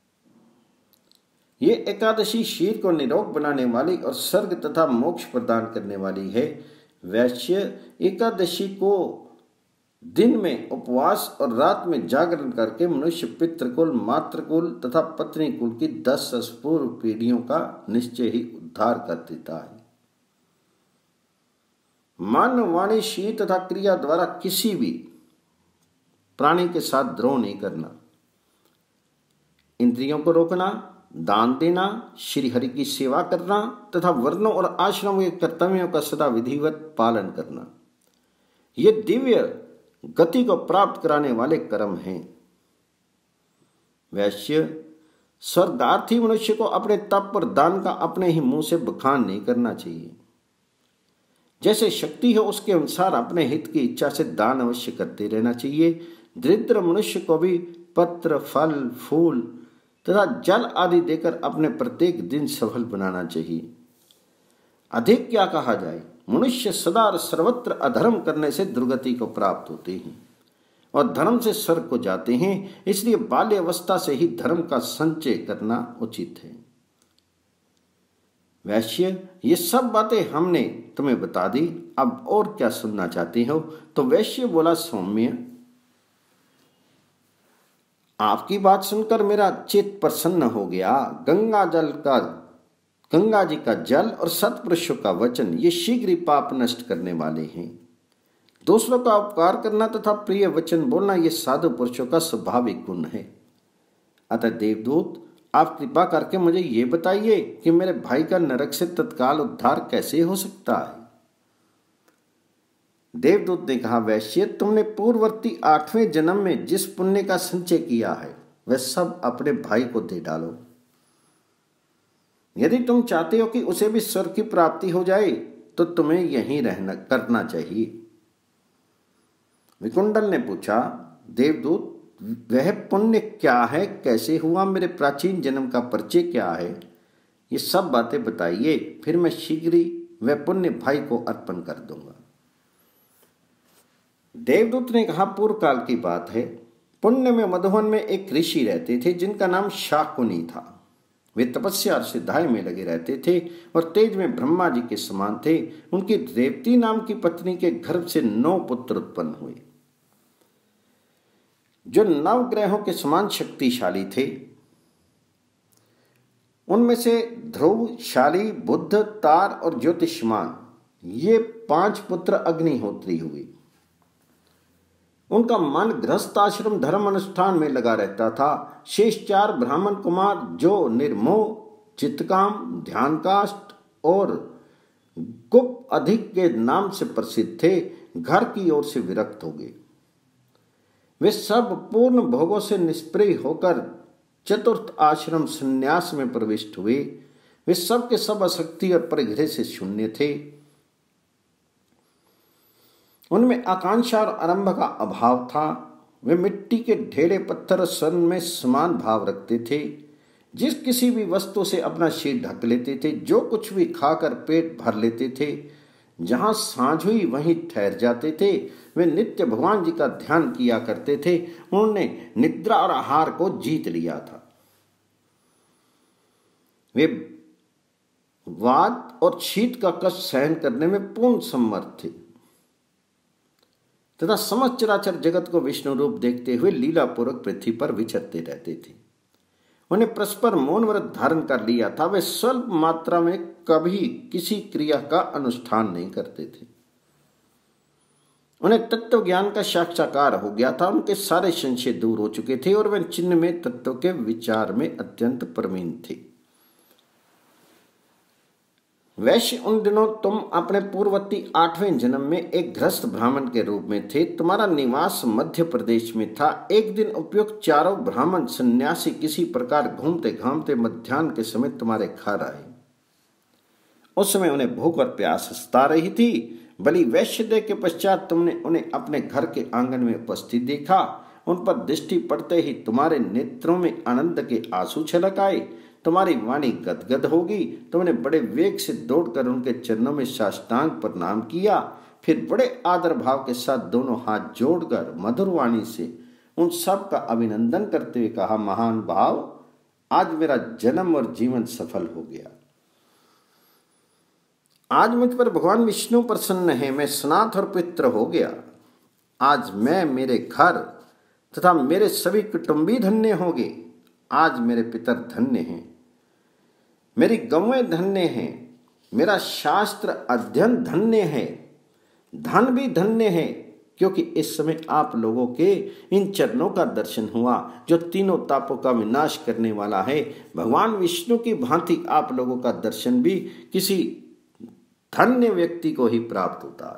ये एकादशी शरीर को निरोग बनाने वाली और स्वर्ग तथा मोक्ष प्रदान करने वाली है। वैश्य, एकादशी को दिन में उपवास और रात में जागरण करके मनुष्य पितृकुल, मातृकुल तथा पत्नी कुल की दस पूर्व पीढ़ियों का निश्चय ही उद्धार कर देता है। मन, वाणी, शील तथा क्रिया द्वारा किसी भी प्राणी के साथ द्रोह नहीं करना, इंद्रियों को रोकना, दान देना, श्री हरि की सेवा करना तथा वर्णों और आश्रमों के कर्तव्यों का सदा विधिवत पालन करना, ये दिव्य गति को प्राप्त कराने वाले कर्म हैं। वैश्य, स्वर्गार्थी मनुष्य को अपने तप और दान का अपने ही मुंह से बखान नहीं करना चाहिए। जैसे शक्ति हो उसके अनुसार अपने हित की इच्छा से दान अवश्य करते रहना चाहिए। दरिद्र मनुष्य को भी पत्र, फल, फूल तथा जल आदि देकर अपने प्रत्येक दिन सफल बनाना चाहिए। अधिक क्या कहा जाए, मनुष्य सदा और सर्वत्र अधर्म करने से दुर्गति को प्राप्त होते हैं और धर्म से स्वर्ग को जाते हैं। इसलिए बाल्य अवस्था से ही धर्म का संचय करना उचित है। वैश्य, ये सब बातें हमने तुम्हें बता दी, अब और क्या सुनना चाहते हो? तो वैश्य बोला, सौम्य, आपकी बात सुनकर मेरा चित्त प्रसन्न हो गया। गंगा जल का गंगा जी का जल और सत्पुरुषों का वचन ये शीघ्र ही पाप नष्ट करने वाले हैं। दूसरों का उपकार करना तथा प्रिय वचन बोलना ये साधु पुरुषों का स्वाभाविक गुण है। अतः देवदूत, आप कृपा करके मुझे ये बताइए कि मेरे भाई का नरक से तत्काल उद्धार कैसे हो सकता है? देवदूत ने कहा, वैश्य, तुमने पूर्ववर्ती आठवें जन्म में जिस पुण्य का संचय किया है वह सब अपने भाई को दे डालो। यदि तुम चाहते हो कि उसे भी स्वर्ग की प्राप्ति हो जाए तो तुम्हें यहीं रहना करना चाहिए। विकुंडल ने पूछा, देवदूत, वह पुण्य क्या है, कैसे हुआ, मेरे प्राचीन जन्म का परिचय क्या है, ये सब बातें बताइए, फिर मैं शीघ्र ही वह पुण्य भाई को अर्पण कर दूंगा। देवदूत ने कहा, पूर्व काल की बात है। पुण्य में मधुवन में एक ऋषि रहते थे जिनका नाम शाकुनी था। वे तपस्या और सिद्धाई में लगे रहते थे और तेज में ब्रह्मा जी के समान थे। उनकी रेवती नाम की पत्नी के गर्भ से नौ पुत्र उत्पन्न हुए जो नव ग्रहों के समान शक्तिशाली थे। उनमें से ध्रुव, शाली, बुद्ध, तार और ज्योतिष्मान ये पांच पुत्र अग्निहोत्री हुए। उनका मन गृहस्थाश्रम धर्म अनुष्ठान में लगा रहता था। शेष चार ब्राह्मण कुमार जो निर्मोह, चित्तकाम, ध्यानकाष्ठ और गुप अधिक के नाम से प्रसिद्ध थे, घर की ओर से विरक्त हो गए। वे सब पूर्ण भोगों से निष्प्रिय होकर चतुर्थ आश्रम संन्यास में प्रविष्ट हुए। वे सब के सब आसक्ति और परिग्रह से शून्य थे। उनमें आकांक्षा और आरंभ का अभाव था। वे मिट्टी के ढेले, पत्थर और स्वर्ण में समान भाव रखते थे। जिस किसी भी वस्तु से अपना शरीर ढक लेते थे, जो कुछ भी खाकर पेट भर लेते थे, जहां सांझ हुई वहीं ठहर जाते थे। वे नित्य भगवान जी का ध्यान किया करते थे। उन्होंने निद्रा और आहार को जीत लिया था। वे वात और शीत का कष्ट सहन करने में पूर्ण समर्थ थे। तथा समस्त चराचर जगत को विष्णु रूप देखते हुए लीला पूर्वक पृथ्वी पर विचरते रहते थे। उन्हें परस्पर मौन व्रत धारण कर लिया था। वे स्वल्प मात्रा में कभी किसी क्रिया का अनुष्ठान नहीं करते थे। उन्हें तत्व ज्ञान का साक्षात्कार हो गया था। उनके सारे संशय दूर हो चुके थे और वे चिन्ह में तत्व के विचार में अत्यंत प्रवीण थे। वैश्य, उन दिनों तुम अपने पूर्ववर्ती आठवें जन्म में एक गृहस्थ ब्राह्मण के रूप में थे। तुम्हारा निवास मध्य प्रदेश में था। एक दिन उपयुक्त चारों ब्राह्मण सन्यासी किसी प्रकार घूमते घामते मध्याह्न के समय तुम्हारे घर आए। उस समय उन्हें भूख और प्यास सता रही थी। बलि वैश्य देह के पश्चात तुमने उन्हें अपने घर के आंगन में उपस्थित देखा। उन पर दृष्टि पड़ते ही तुम्हारे नेत्रों में आनंद के आंसू छलक आए। तुम्हारी वाणी गदगद होगी। तुमने बड़े वेग से दौड़कर उनके चरणों में साष्टांग प्रणाम किया। फिर बड़े आदर भाव के साथ दोनों हाथ जोड़कर मधुर वाणी से उन सब का अभिनंदन करते हुए कहा, महान भाव, आज मेरा जन्म और जीवन सफल हो गया। आज मुझ पर भगवान विष्णु प्रसन्न है। मैं स्नात और पवित्र हो गया। आज मैं, मेरे घर तथा मेरे सभी कुटुंबी धन्य होंगे। आज मेरे पितर धन्य हैं, मेरी गौएं धन्य हैं, मेरा शास्त्र अध्ययन धन्य है, धन भी धन्य है, क्योंकि इस समय आप लोगों के इन चरणों का दर्शन हुआ जो तीनों तापों का विनाश करने वाला है। भगवान विष्णु की भांति आप लोगों का दर्शन भी किसी धन्य व्यक्ति को ही प्राप्त होता है।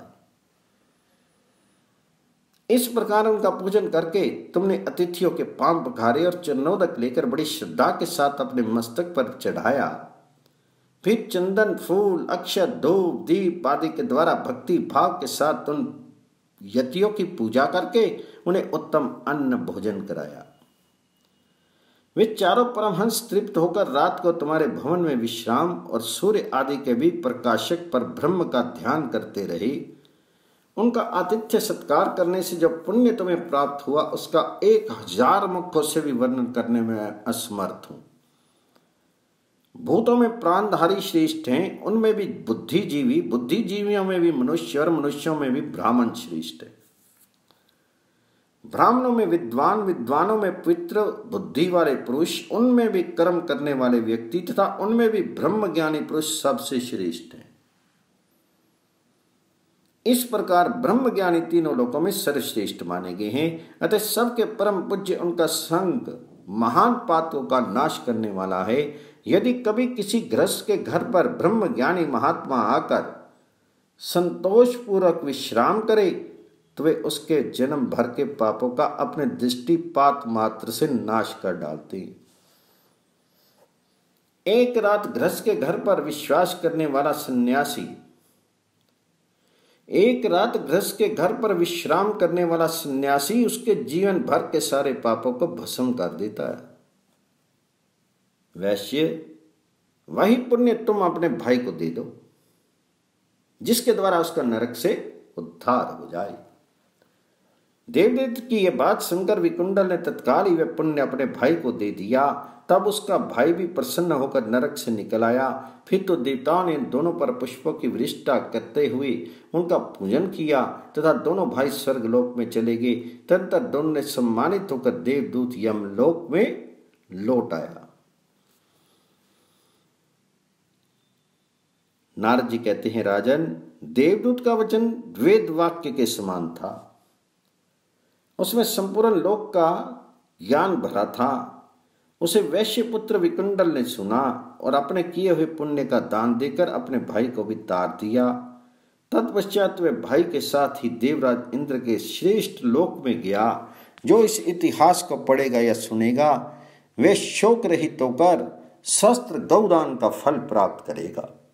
इस प्रकार उनका पूजन करके तुमने अतिथियों के पांव पखारे और चरणोदक लेकर बड़ी श्रद्धा के साथ अपने मस्तक पर चढ़ाया। फिर चंदन, फूल, अक्षत, धूप, दीप आदि के द्वारा भक्ति भाव के साथ उन यतियों की पूजा करके उन्हें उत्तम अन्न भोजन कराया। वे चारों परमहंस तृप्त होकर रात को तुम्हारे भवन में विश्राम और सूर्य आदि के भी प्रकाशक पर ब्रह्म का ध्यान करते रहे। उनका आतिथ्य सत्कार करने से जो पुण्य तुम्हें प्राप्त हुआ उसका एक हजार मुखों से भी वर्णन करने में असमर्थ हूं। भूतों में प्राणधारी श्रेष्ठ हैं, उनमें भी बुद्धिजीवी, बुद्धिजीवियों में भी मनुष्य और मनुष्यों में भी ब्राह्मण श्रेष्ठ है। ब्राह्मणों में विद्वान, विद्वानों में पवित्र बुद्धि वाले पुरुष, उनमें भी कर्म करने वाले व्यक्ति तथा उनमें भी ब्रह्म ज्ञानी पुरुष सबसे श्रेष्ठ है। इस प्रकार ब्रह्म ज्ञानी तीनों लोकों में सर्वश्रेष्ठ माने गए हैं। अतः सबके परम पूज्य उनका संग महान पातकों का नाश करने वाला है। यदि कभी किसी गृहस्थ के घर पर ब्रह्म ज्ञानी महात्मा आकर संतोष पूर्वक विश्राम करे तो वे उसके जन्म भर के पापों का अपने दृष्टिपात मात्र से नाश कर डालते हैं। एक रात गृहस्थ के घर पर विश्वास करने वाला सन्यासी एक रात गृहस्थ के घर पर विश्राम करने वाला सन्यासी उसके जीवन भर के सारे पापों को भस्म कर देता है। वैश्य, वही पुण्य तुम अपने भाई को दे दो जिसके द्वारा उसका नरक से उद्धार हो जाए। देवदत्त की यह बात सुनकर विकुंडल ने तत्काल ही वह पुण्य अपने भाई को दे दिया। तब उसका भाई भी प्रसन्न होकर नरक से निकल आया। फिर तो देवताओं ने दोनों पर पुष्पों की वृष्टा करते हुए उनका पूजन किया तथा दोनों भाई स्वर्गलोक में चले गए। तदनंतर दोनों ने सम्मानित होकर देवदूत यमलोक में लौट आया। नारद जी कहते हैं, राजन, देवदूत का वचन वेद वाक्य के समान था। उसमें संपूर्ण लोक का ज्ञान भरा था। उसे वैश्य पुत्र विकुंडल ने सुना और अपने किए हुए पुण्य का दान देकर अपने भाई को भी तार दिया। तत्पश्चात वे भाई के साथ ही देवराज इंद्र के श्रेष्ठ लोक में गया। जो इस इतिहास को पढ़ेगा या सुनेगा वे शोक रहित होकर शस्त्र गौदान का फल प्राप्त करेगा।